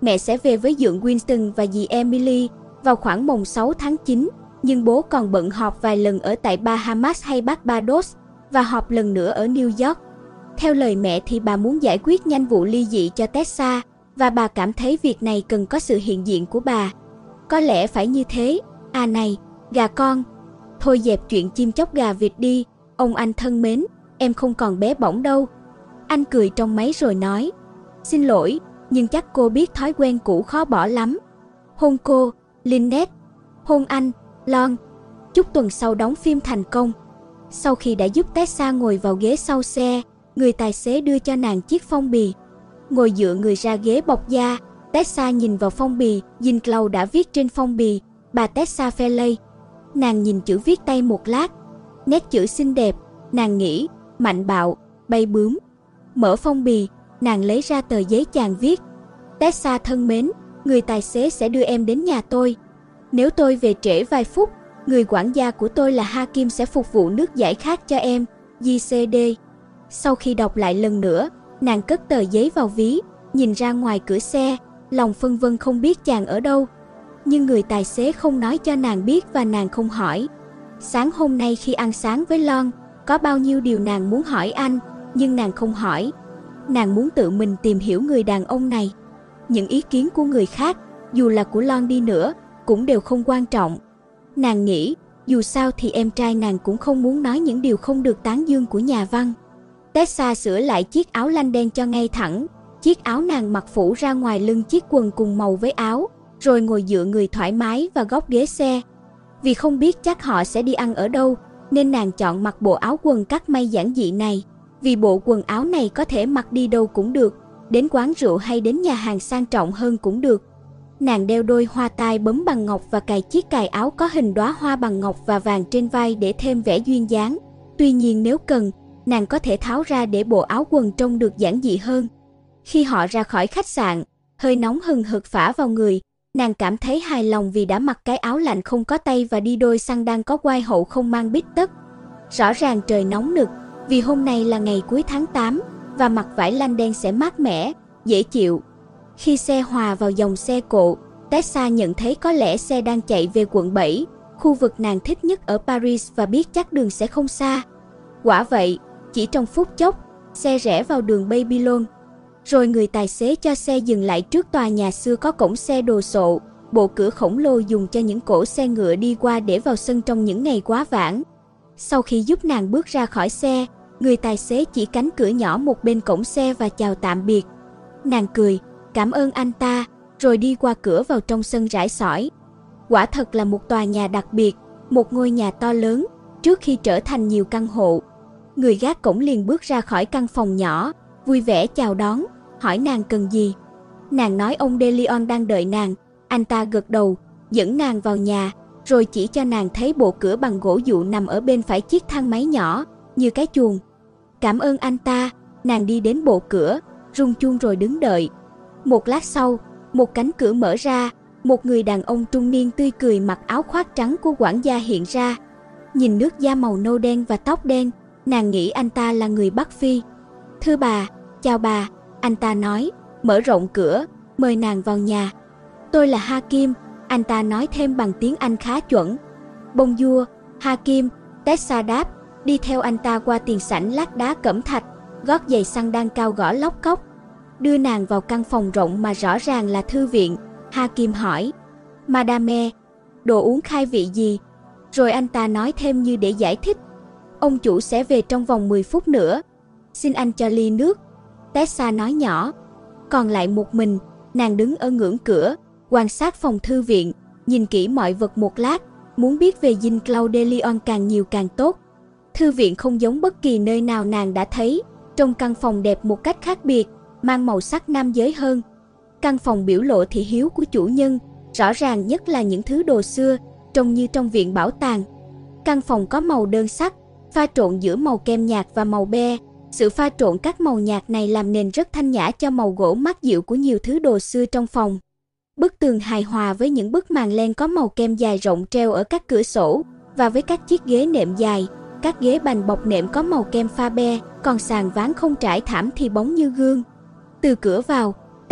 S1: mẹ sẽ về với dượng Winston và dì Emily vào khoảng mùng sáu tháng chín, nhưng bố còn bận họp vài lần ở tại Bahamas hay Barbados và họp lần nữa ở New York. Theo lời mẹ thì bà muốn giải quyết nhanh vụ ly dị cho Tessa và bà cảm thấy việc này cần có sự hiện diện của bà. Có lẽ phải như thế. À này, gà con. Thôi dẹp chuyện chim chóc gà vịt đi, ông anh thân mến, em không còn bé bỏng đâu. Anh cười trong máy rồi nói, xin lỗi, nhưng chắc cô biết thói quen cũ khó bỏ lắm. Hôn cô, Lynette. Hôn anh, Lon. Chúc tuần sau đóng phim thành công. Sau khi đã giúp Tessa ngồi vào ghế sau xe, người tài xế đưa cho nàng chiếc phong bì. Ngồi dựa người ra ghế bọc da, Tessa nhìn vào phong bì, Winslow đã viết trên phong bì, bà Tessa Fairley. Nàng nhìn chữ viết tay một lát, nét chữ xinh đẹp, nàng nghĩ, mạnh bạo, bay bướm. Mở phong bì, nàng lấy ra tờ giấy chàng viết, Tessa thân mến, người tài xế sẽ đưa em đến nhà tôi. Nếu tôi về trễ vài phút, người quản gia của tôi là Hakim sẽ phục vụ nước giải khát cho em, giê xê đê. Sau khi đọc lại lần nữa, nàng cất tờ giấy vào ví, nhìn ra ngoài cửa xe, lòng phân vân không biết chàng ở đâu. Nhưng người tài xế không nói cho nàng biết và nàng không hỏi. Sáng hôm nay khi ăn sáng với Lon, có bao nhiêu điều nàng muốn hỏi anh, nhưng nàng không hỏi. Nàng muốn tự mình tìm hiểu người đàn ông này. Những ý kiến của người khác, dù là của Lon đi nữa, cũng đều không quan trọng. Nàng nghĩ, dù sao thì em trai nàng cũng không muốn nói những điều không được tán dương của nhà văn. Tessa sửa lại chiếc áo lanh đen cho ngay thẳng. Chiếc áo nàng mặc phủ ra ngoài lưng chiếc quần cùng màu với áo, rồi ngồi dựa người thoải mái vào góc ghế xe. Vì không biết chắc họ sẽ đi ăn ở đâu, nên nàng chọn mặc bộ áo quần cắt may giản dị này. Vì bộ quần áo này có thể mặc đi đâu cũng được, đến quán rượu hay đến nhà hàng sang trọng hơn cũng được. Nàng đeo đôi hoa tai bấm bằng ngọc và cài chiếc cài áo có hình đóa hoa bằng ngọc và vàng trên vai để thêm vẻ duyên dáng. Tuy nhiên nếu cần, nàng có thể tháo ra để bộ áo quần trông được giản dị hơn. Khi họ ra khỏi khách sạn, hơi nóng hừng hực phả vào người, nàng cảm thấy hài lòng vì đã mặc cái áo lạnh không có tay và đi đôi xăng đan có quai hậu không mang bít tất. Rõ ràng trời nóng nực, vì hôm nay là ngày cuối tháng tám và mặc vải lanh đen sẽ mát mẻ, dễ chịu. Khi xe hòa vào dòng xe cộ, Tessa nhận thấy có lẽ xe đang chạy về quận bảy, khu vực nàng thích nhất ở Paris và biết chắc đường sẽ không xa. Quả vậy, chỉ trong phút chốc, xe rẽ vào đường Babylon. Rồi người tài xế cho xe dừng lại trước tòa nhà xưa có cổng xe đồ sộ, bộ cửa khổng lồ dùng cho những cỗ xe ngựa đi qua để vào sân trong những ngày quá vãng. Sau khi giúp nàng bước ra khỏi xe, người tài xế chỉ cánh cửa nhỏ một bên cổng xe và chào tạm biệt. Nàng cười, cảm ơn anh ta, rồi đi qua cửa vào trong sân rải sỏi. Quả thật là một tòa nhà đặc biệt, một ngôi nhà to lớn, trước khi trở thành nhiều căn hộ. Người gác cổng liền bước ra khỏi căn phòng nhỏ, vui vẻ chào đón, hỏi nàng cần gì. Nàng nói ông De Leon đang đợi nàng. Anh ta gật đầu, dẫn nàng vào nhà, rồi chỉ cho nàng thấy bộ cửa bằng gỗ dụ nằm ở bên phải chiếc thang máy nhỏ, như cái chuồng. Cảm ơn anh ta, nàng đi đến bộ cửa, rung chuông rồi đứng đợi. Một lát sau, một cánh cửa mở ra, một người đàn ông trung niên tươi cười mặc áo khoác trắng của quản gia hiện ra. Nhìn nước da màu nâu đen và tóc đen, nàng nghĩ anh ta là người Bắc Phi. Thưa bà, chào bà, anh ta nói, mở rộng cửa, mời nàng vào nhà. Tôi là Hakim, anh ta nói thêm bằng tiếng Anh khá chuẩn. Bonjour, Hakim, Tessa đáp, đi theo anh ta qua tiền sảnh lát đá cẩm thạch, gót giày xăng đan cao gõ lóc cóc. Đưa nàng vào căn phòng rộng mà rõ ràng là thư viện. Hakim hỏi, Madame, đồ uống khai vị gì? Rồi anh ta nói thêm như để giải thích, ông chủ sẽ về trong vòng mười phút nữa. Xin anh cho ly nước. Tessa nói nhỏ. Còn lại một mình, nàng đứng ở ngưỡng cửa, quan sát phòng thư viện, nhìn kỹ mọi vật một lát, muốn biết về Jean-Claude De Leon càng nhiều càng tốt. Thư viện không giống bất kỳ nơi nào nàng đã thấy, trong căn phòng đẹp một cách khác biệt, mang màu sắc nam giới hơn. Căn phòng biểu lộ thị hiếu của chủ nhân, rõ ràng nhất là những thứ đồ xưa, trông như trong viện bảo tàng. Căn phòng có màu đơn sắc, pha trộn giữa màu kem nhạt và màu be. Sự pha trộn các màu nhạt này làm nền rất thanh nhã cho màu gỗ mát dịu của nhiều thứ đồ xưa trong phòng. Bức tường hài hòa với những bức màn len có màu kem dài rộng treo ở các cửa sổ, và với các chiếc ghế nệm dài, các ghế bành bọc nệm có màu kem pha be, còn sàn ván không trải thảm thì bóng như gương. Từ cửa vào,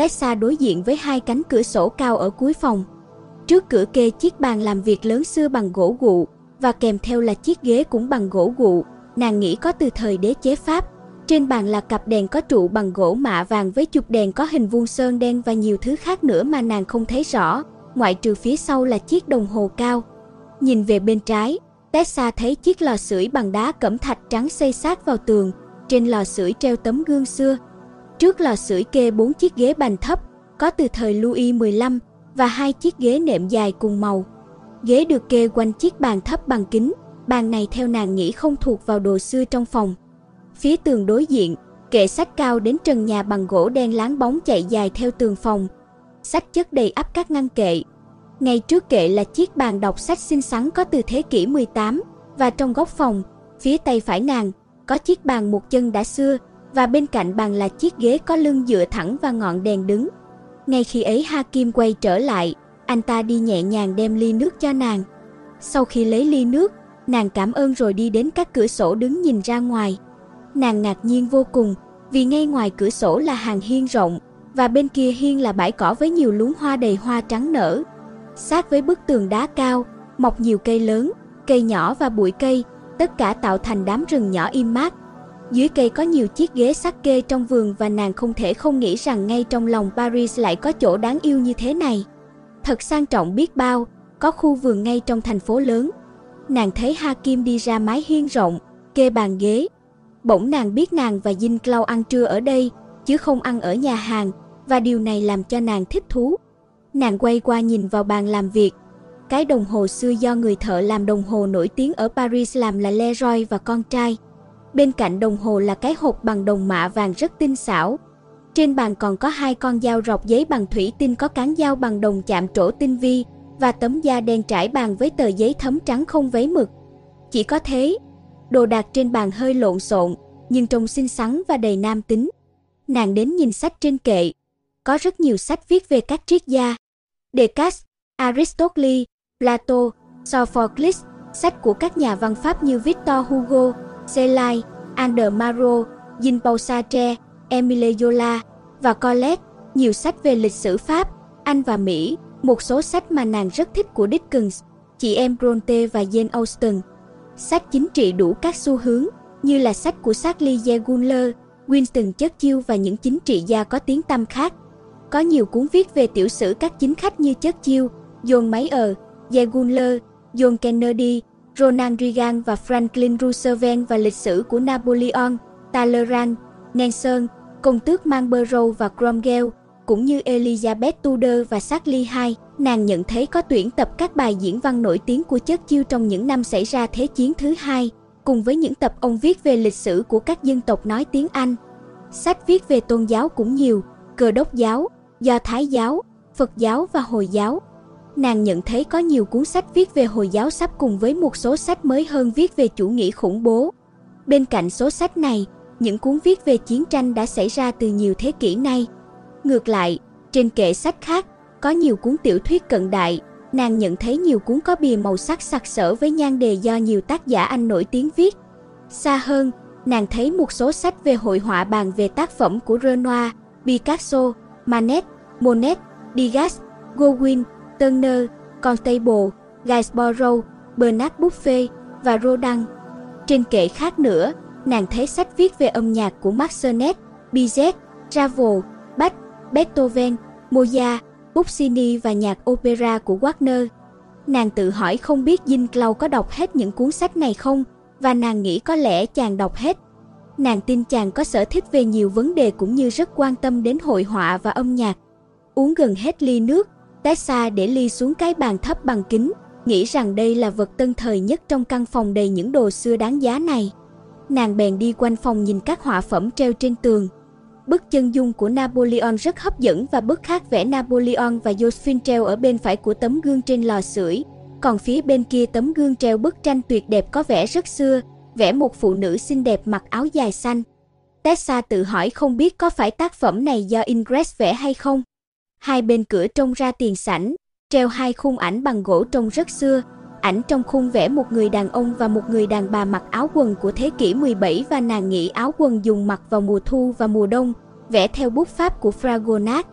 S1: Tessa đối diện với hai cánh cửa sổ cao ở cuối phòng. Trước cửa kê chiếc bàn làm việc lớn xưa bằng gỗ gụ, và kèm theo là chiếc ghế cũng bằng gỗ gụ, nàng nghĩ có từ thời đế chế Pháp. Trên bàn là cặp đèn có trụ bằng gỗ mạ vàng với chụp đèn có hình vuông sơn đen và nhiều thứ khác nữa mà nàng không thấy rõ, ngoại trừ phía sau là chiếc đồng hồ cao. Nhìn về bên trái, Tessa thấy chiếc lò sưởi bằng đá cẩm thạch trắng xây sát vào tường, trên lò sưởi treo tấm gương xưa. Trước lò sưởi kê bốn chiếc ghế bành thấp, có từ thời Louis mười lăm, và hai chiếc ghế nệm dài cùng màu. Ghế được kê quanh chiếc bàn thấp bằng kính, bàn này theo nàng nghĩ không thuộc vào đồ xưa trong phòng. Phía tường đối diện, kệ sách cao đến trần nhà bằng gỗ đen láng bóng chạy dài theo tường phòng. Sách chất đầy ắp các ngăn kệ. Ngay trước kệ là chiếc bàn đọc sách xinh xắn có từ thế kỷ mười tám, và trong góc phòng, phía tay phải nàng, có chiếc bàn một chân đã xưa, và bên cạnh bàn là chiếc ghế có lưng dựa thẳng và ngọn đèn đứng. Ngay khi ấy Hakim quay trở lại, anh ta đi nhẹ nhàng đem ly nước cho nàng. Sau khi lấy ly nước, nàng cảm ơn rồi đi đến các cửa sổ đứng nhìn ra ngoài. Nàng ngạc nhiên vô cùng, vì ngay ngoài cửa sổ là hàng hiên rộng, và bên kia hiên là bãi cỏ với nhiều luống hoa đầy hoa trắng nở. Sát với bức tường đá cao, mọc nhiều cây lớn, cây nhỏ và bụi cây, tất cả tạo thành đám rừng nhỏ im mát. Dưới cây có nhiều chiếc ghế sắt kê trong vườn và nàng không thể không nghĩ rằng ngay trong lòng Paris lại có chỗ đáng yêu như thế này. Thật sang trọng biết bao, có khu vườn ngay trong thành phố lớn. Nàng thấy Hakim đi ra mái hiên rộng, kê bàn ghế. Bỗng nàng biết nàng và Jean Claude ăn trưa ở đây, chứ không ăn ở nhà hàng, và điều này làm cho nàng thích thú. Nàng quay qua nhìn vào bàn làm việc. Cái đồng hồ xưa do người thợ làm đồng hồ nổi tiếng ở Paris làm là Leroy và con trai. Bên cạnh đồng hồ là cái hộp bằng đồng mạ vàng rất tinh xảo. Trên bàn còn có hai con dao rọc giấy bằng thủy tinh có cán dao bằng đồng chạm trổ tinh vi, và tấm da đen trải bàn với tờ giấy thấm trắng không vấy mực. Chỉ có thế, đồ đạc trên bàn hơi lộn xộn, nhưng trông xinh xắn và đầy nam tính. Nàng đến nhìn sách trên kệ. Có rất nhiều sách viết về các triết gia: Descartes, Aristotle, Plato, Sophocles, sách của các nhà văn Pháp như Victor Hugo, Shelley, André Malraux, Jean-Paul Sartre, Émile Zola và Colette, nhiều sách về lịch sử Pháp, Anh và Mỹ, một số sách mà nàng rất thích của Dickens, chị em Bronte và Jane Austen. Sách chính trị đủ các xu hướng, như là sách của Charles de Gaulle, Winston Churchill và những chính trị gia có tiếng tăm khác. Có nhiều cuốn viết về tiểu sử các chính khách như Churchill, John Mayer, de Gaulle, John Kennedy, Ronald Reagan và Franklin Roosevelt và lịch sử của Napoleon, Talleyrand, Nelson, công tước Marlborough và Cromwell, cũng như Elizabeth Tudor và Charles đệ nhị. Nàng nhận thấy có tuyển tập các bài diễn văn nổi tiếng của Churchill trong những năm xảy ra Thế chiến thứ hai, cùng với những tập ông viết về lịch sử của các dân tộc nói tiếng Anh. Sách viết về tôn giáo cũng nhiều: Cơ đốc giáo, Do Thái giáo, Phật giáo và Hồi giáo. Nàng nhận thấy có nhiều cuốn sách viết về Hồi giáo sắp cùng với một số sách mới hơn viết về chủ nghĩa khủng bố. Bên cạnh số sách này, những cuốn viết về chiến tranh đã xảy ra từ nhiều thế kỷ nay. Ngược lại, trên kệ sách khác, có nhiều cuốn tiểu thuyết cận đại. Nàng nhận thấy nhiều cuốn có bìa màu sắc sặc sỡ với nhan đề do nhiều tác giả Anh nổi tiếng viết. Xa hơn, nàng thấy một số sách về hội họa bàn về tác phẩm của Renoir, Picasso, Manet, Monet, Degas, Gauguin, Turner, Constable, Gainsborough, Bernard Buffet và Rodin. Trên kệ khác nữa, nàng thấy sách viết về âm nhạc của Massenet, Bizet, Ravel, Bach, Beethoven, Mozart, Puccini và nhạc opera của Wagner. Nàng tự hỏi không biết Jean Claude có đọc hết những cuốn sách này không, và nàng nghĩ có lẽ chàng đọc hết. Nàng tin chàng có sở thích về nhiều vấn đề cũng như rất quan tâm đến hội họa và âm nhạc. Uống gần hết ly nước, Tessa để ly xuống cái bàn thấp bằng kính, nghĩ rằng đây là vật tân thời nhất trong căn phòng đầy những đồ xưa đáng giá này. Nàng bèn đi quanh phòng nhìn các họa phẩm treo trên tường. Bức chân dung của Napoleon rất hấp dẫn và bức khác vẽ Napoleon và Josephine treo ở bên phải của tấm gương trên lò sưởi. Còn phía bên kia tấm gương treo bức tranh tuyệt đẹp có vẻ rất xưa, vẽ một phụ nữ xinh đẹp mặc áo dài xanh. Tessa tự hỏi không biết có phải tác phẩm này do Ingres vẽ hay không. Hai bên cửa trông ra tiền sảnh, treo hai khung ảnh bằng gỗ trông rất xưa. Ảnh trong khung vẽ một người đàn ông và một người đàn bà mặc áo quần của thế kỷ mười bảy và nàng nghĩ áo quần dùng mặc vào mùa thu và mùa đông, vẽ theo bút pháp của Fragonard.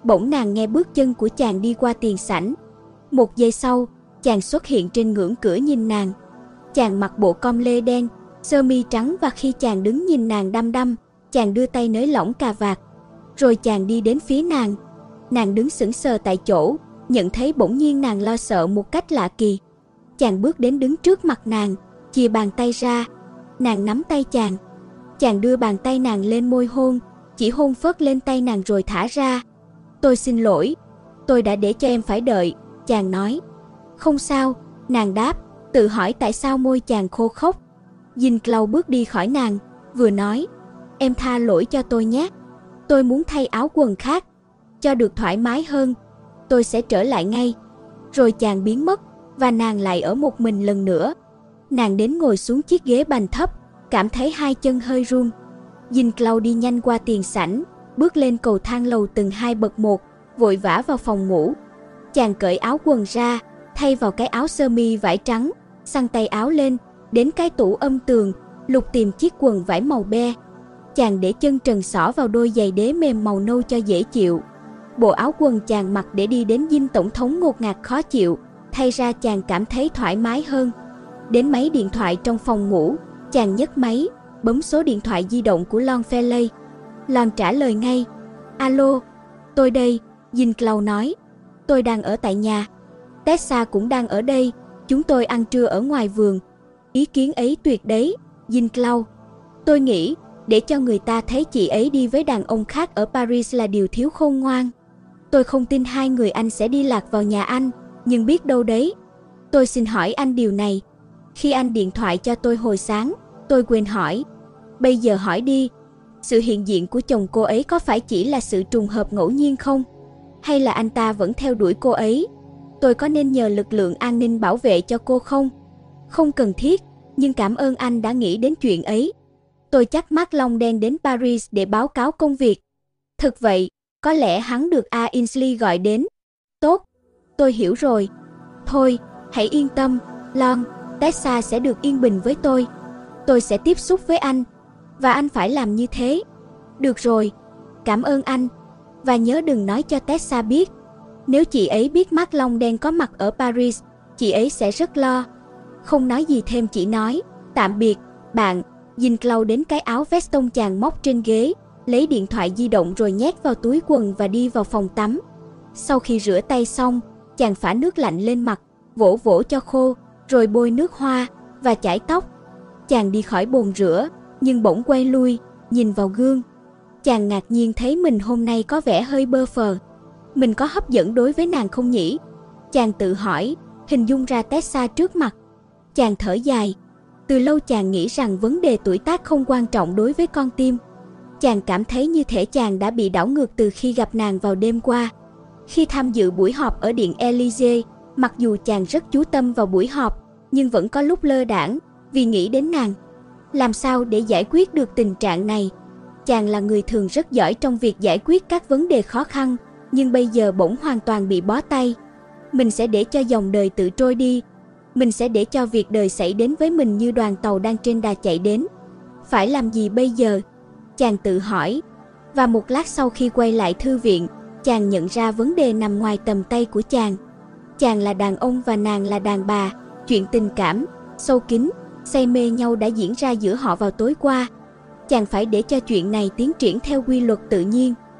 S1: Bỗng nàng nghe bước chân của chàng đi qua tiền sảnh. Một giây sau, chàng xuất hiện trên ngưỡng cửa nhìn nàng. Chàng mặc bộ com lê đen, sơ mi trắng và khi chàng đứng nhìn nàng đăm đăm, chàng đưa tay nới lỏng cà vạt. Rồi chàng đi đến phía nàng. Nàng đứng sững sờ tại chỗ, nhận thấy bỗng nhiên nàng lo sợ một cách lạ kỳ. Chàng bước đến đứng trước mặt nàng, chìa bàn tay ra. Nàng nắm tay chàng. Chàng đưa bàn tay nàng lên môi hôn, chỉ hôn phớt lên tay nàng rồi thả ra. Tôi xin lỗi, tôi đã để cho em phải đợi, chàng nói. Không sao, nàng đáp, tự hỏi tại sao môi chàng khô khốc. Jean-Claude bước đi khỏi nàng, vừa nói, em tha lỗi cho tôi nhé. Tôi muốn thay áo quần khác, cho được thoải mái hơn. Tôi sẽ trở lại ngay. Rồi chàng biến mất, và nàng lại ở một mình lần nữa. Nàng đến ngồi xuống chiếc ghế bành thấp, cảm thấy hai chân hơi run. Jean-Claude đi nhanh qua tiền sảnh, bước lên cầu thang lầu từng hai bậc một, vội vã vào phòng ngủ. Chàng cởi áo quần ra, thay vào cái áo sơ mi vải trắng, xăng tay áo lên, đến cái tủ âm tường, lục tìm chiếc quần vải màu be. Chàng để chân trần xỏ vào đôi giày đế mềm màu nâu cho dễ chịu. Bộ áo quần chàng mặc để đi đến dinh tổng thống ngột ngạt khó chịu, thay ra chàng cảm thấy thoải mái hơn. Đến máy điện thoại trong phòng ngủ, chàng nhấc máy, bấm số điện thoại di động của Longfellow. Lon trả lời ngay. Alo, tôi đây, Jean-Claude nói. Tôi đang ở tại nhà. Tessa cũng đang ở đây, chúng tôi ăn trưa ở ngoài vườn. Ý kiến ấy tuyệt đấy, Jean-Claude. Tôi nghĩ, để cho người ta thấy chị ấy đi với đàn ông khác ở Paris là điều thiếu khôn ngoan. Tôi không tin hai người anh sẽ đi lạc vào nhà anh, nhưng biết đâu đấy. Tôi xin hỏi anh điều này. Khi anh điện thoại cho tôi hồi sáng, tôi quên hỏi. Bây giờ hỏi đi, sự hiện diện của chồng cô ấy có phải chỉ là sự trùng hợp ngẫu nhiên không? Hay là anh ta vẫn theo đuổi cô ấy? Tôi có nên nhờ lực lượng an ninh bảo vệ cho cô không? Không cần thiết, nhưng cảm ơn anh đã nghĩ đến chuyện ấy. Tôi chắc Mark Long đen đến Paris để báo cáo công việc. Thực vậy, có lẽ hắn được A. Ainsley gọi đến. Tốt, tôi hiểu rồi. Thôi, hãy yên tâm, Lon, Tessa sẽ được yên bình với tôi. Tôi sẽ tiếp xúc với anh, và anh phải làm như thế. Được rồi, cảm ơn anh. Và nhớ đừng nói cho Tessa biết. Nếu chị ấy biết Mark Long đen có mặt ở Paris, chị ấy sẽ rất lo. Không nói gì thêm, chỉ nói, tạm biệt, bạn. Jean-Claude đến cái áo vest tông chàng móc trên ghế, lấy điện thoại di động rồi nhét vào túi quần và đi vào phòng tắm. Sau khi rửa tay xong, chàng phả nước lạnh lên mặt, vỗ vỗ cho khô, rồi bôi nước hoa và chải tóc. Chàng đi khỏi bồn rửa, nhưng bỗng quay lui, nhìn vào gương. Chàng ngạc nhiên thấy mình hôm nay có vẻ hơi bơ phờ. Mình có hấp dẫn đối với nàng không nhỉ? Chàng tự hỏi, hình dung ra Tessa trước mặt. Chàng thở dài. Từ lâu chàng nghĩ rằng vấn đề tuổi tác không quan trọng đối với con tim. Chàng cảm thấy như thể chàng đã bị đảo ngược từ khi gặp nàng vào đêm qua. Khi tham dự buổi họp ở Điện Élysée, mặc dù chàng rất chú tâm vào buổi họp, nhưng vẫn có lúc lơ đãng vì nghĩ đến nàng. Làm sao để giải quyết được tình trạng này? Chàng là người thường rất giỏi trong việc giải quyết các vấn đề khó khăn, nhưng bây giờ bỗng hoàn toàn bị bó tay. Mình sẽ để cho dòng đời tự trôi đi. Mình sẽ để cho việc đời xảy đến với mình như đoàn tàu đang trên đà chạy đến. Phải làm gì bây giờ? Chàng tự hỏi. Và một lát sau khi quay lại thư viện, chàng nhận ra vấn đề nằm ngoài tầm tay của chàng. Chàng là đàn ông và nàng là đàn bà. Chuyện tình cảm, sâu kín, say mê nhau đã diễn ra giữa họ vào tối qua. Chàng phải để cho chuyện này tiến triển theo quy luật tự nhiên.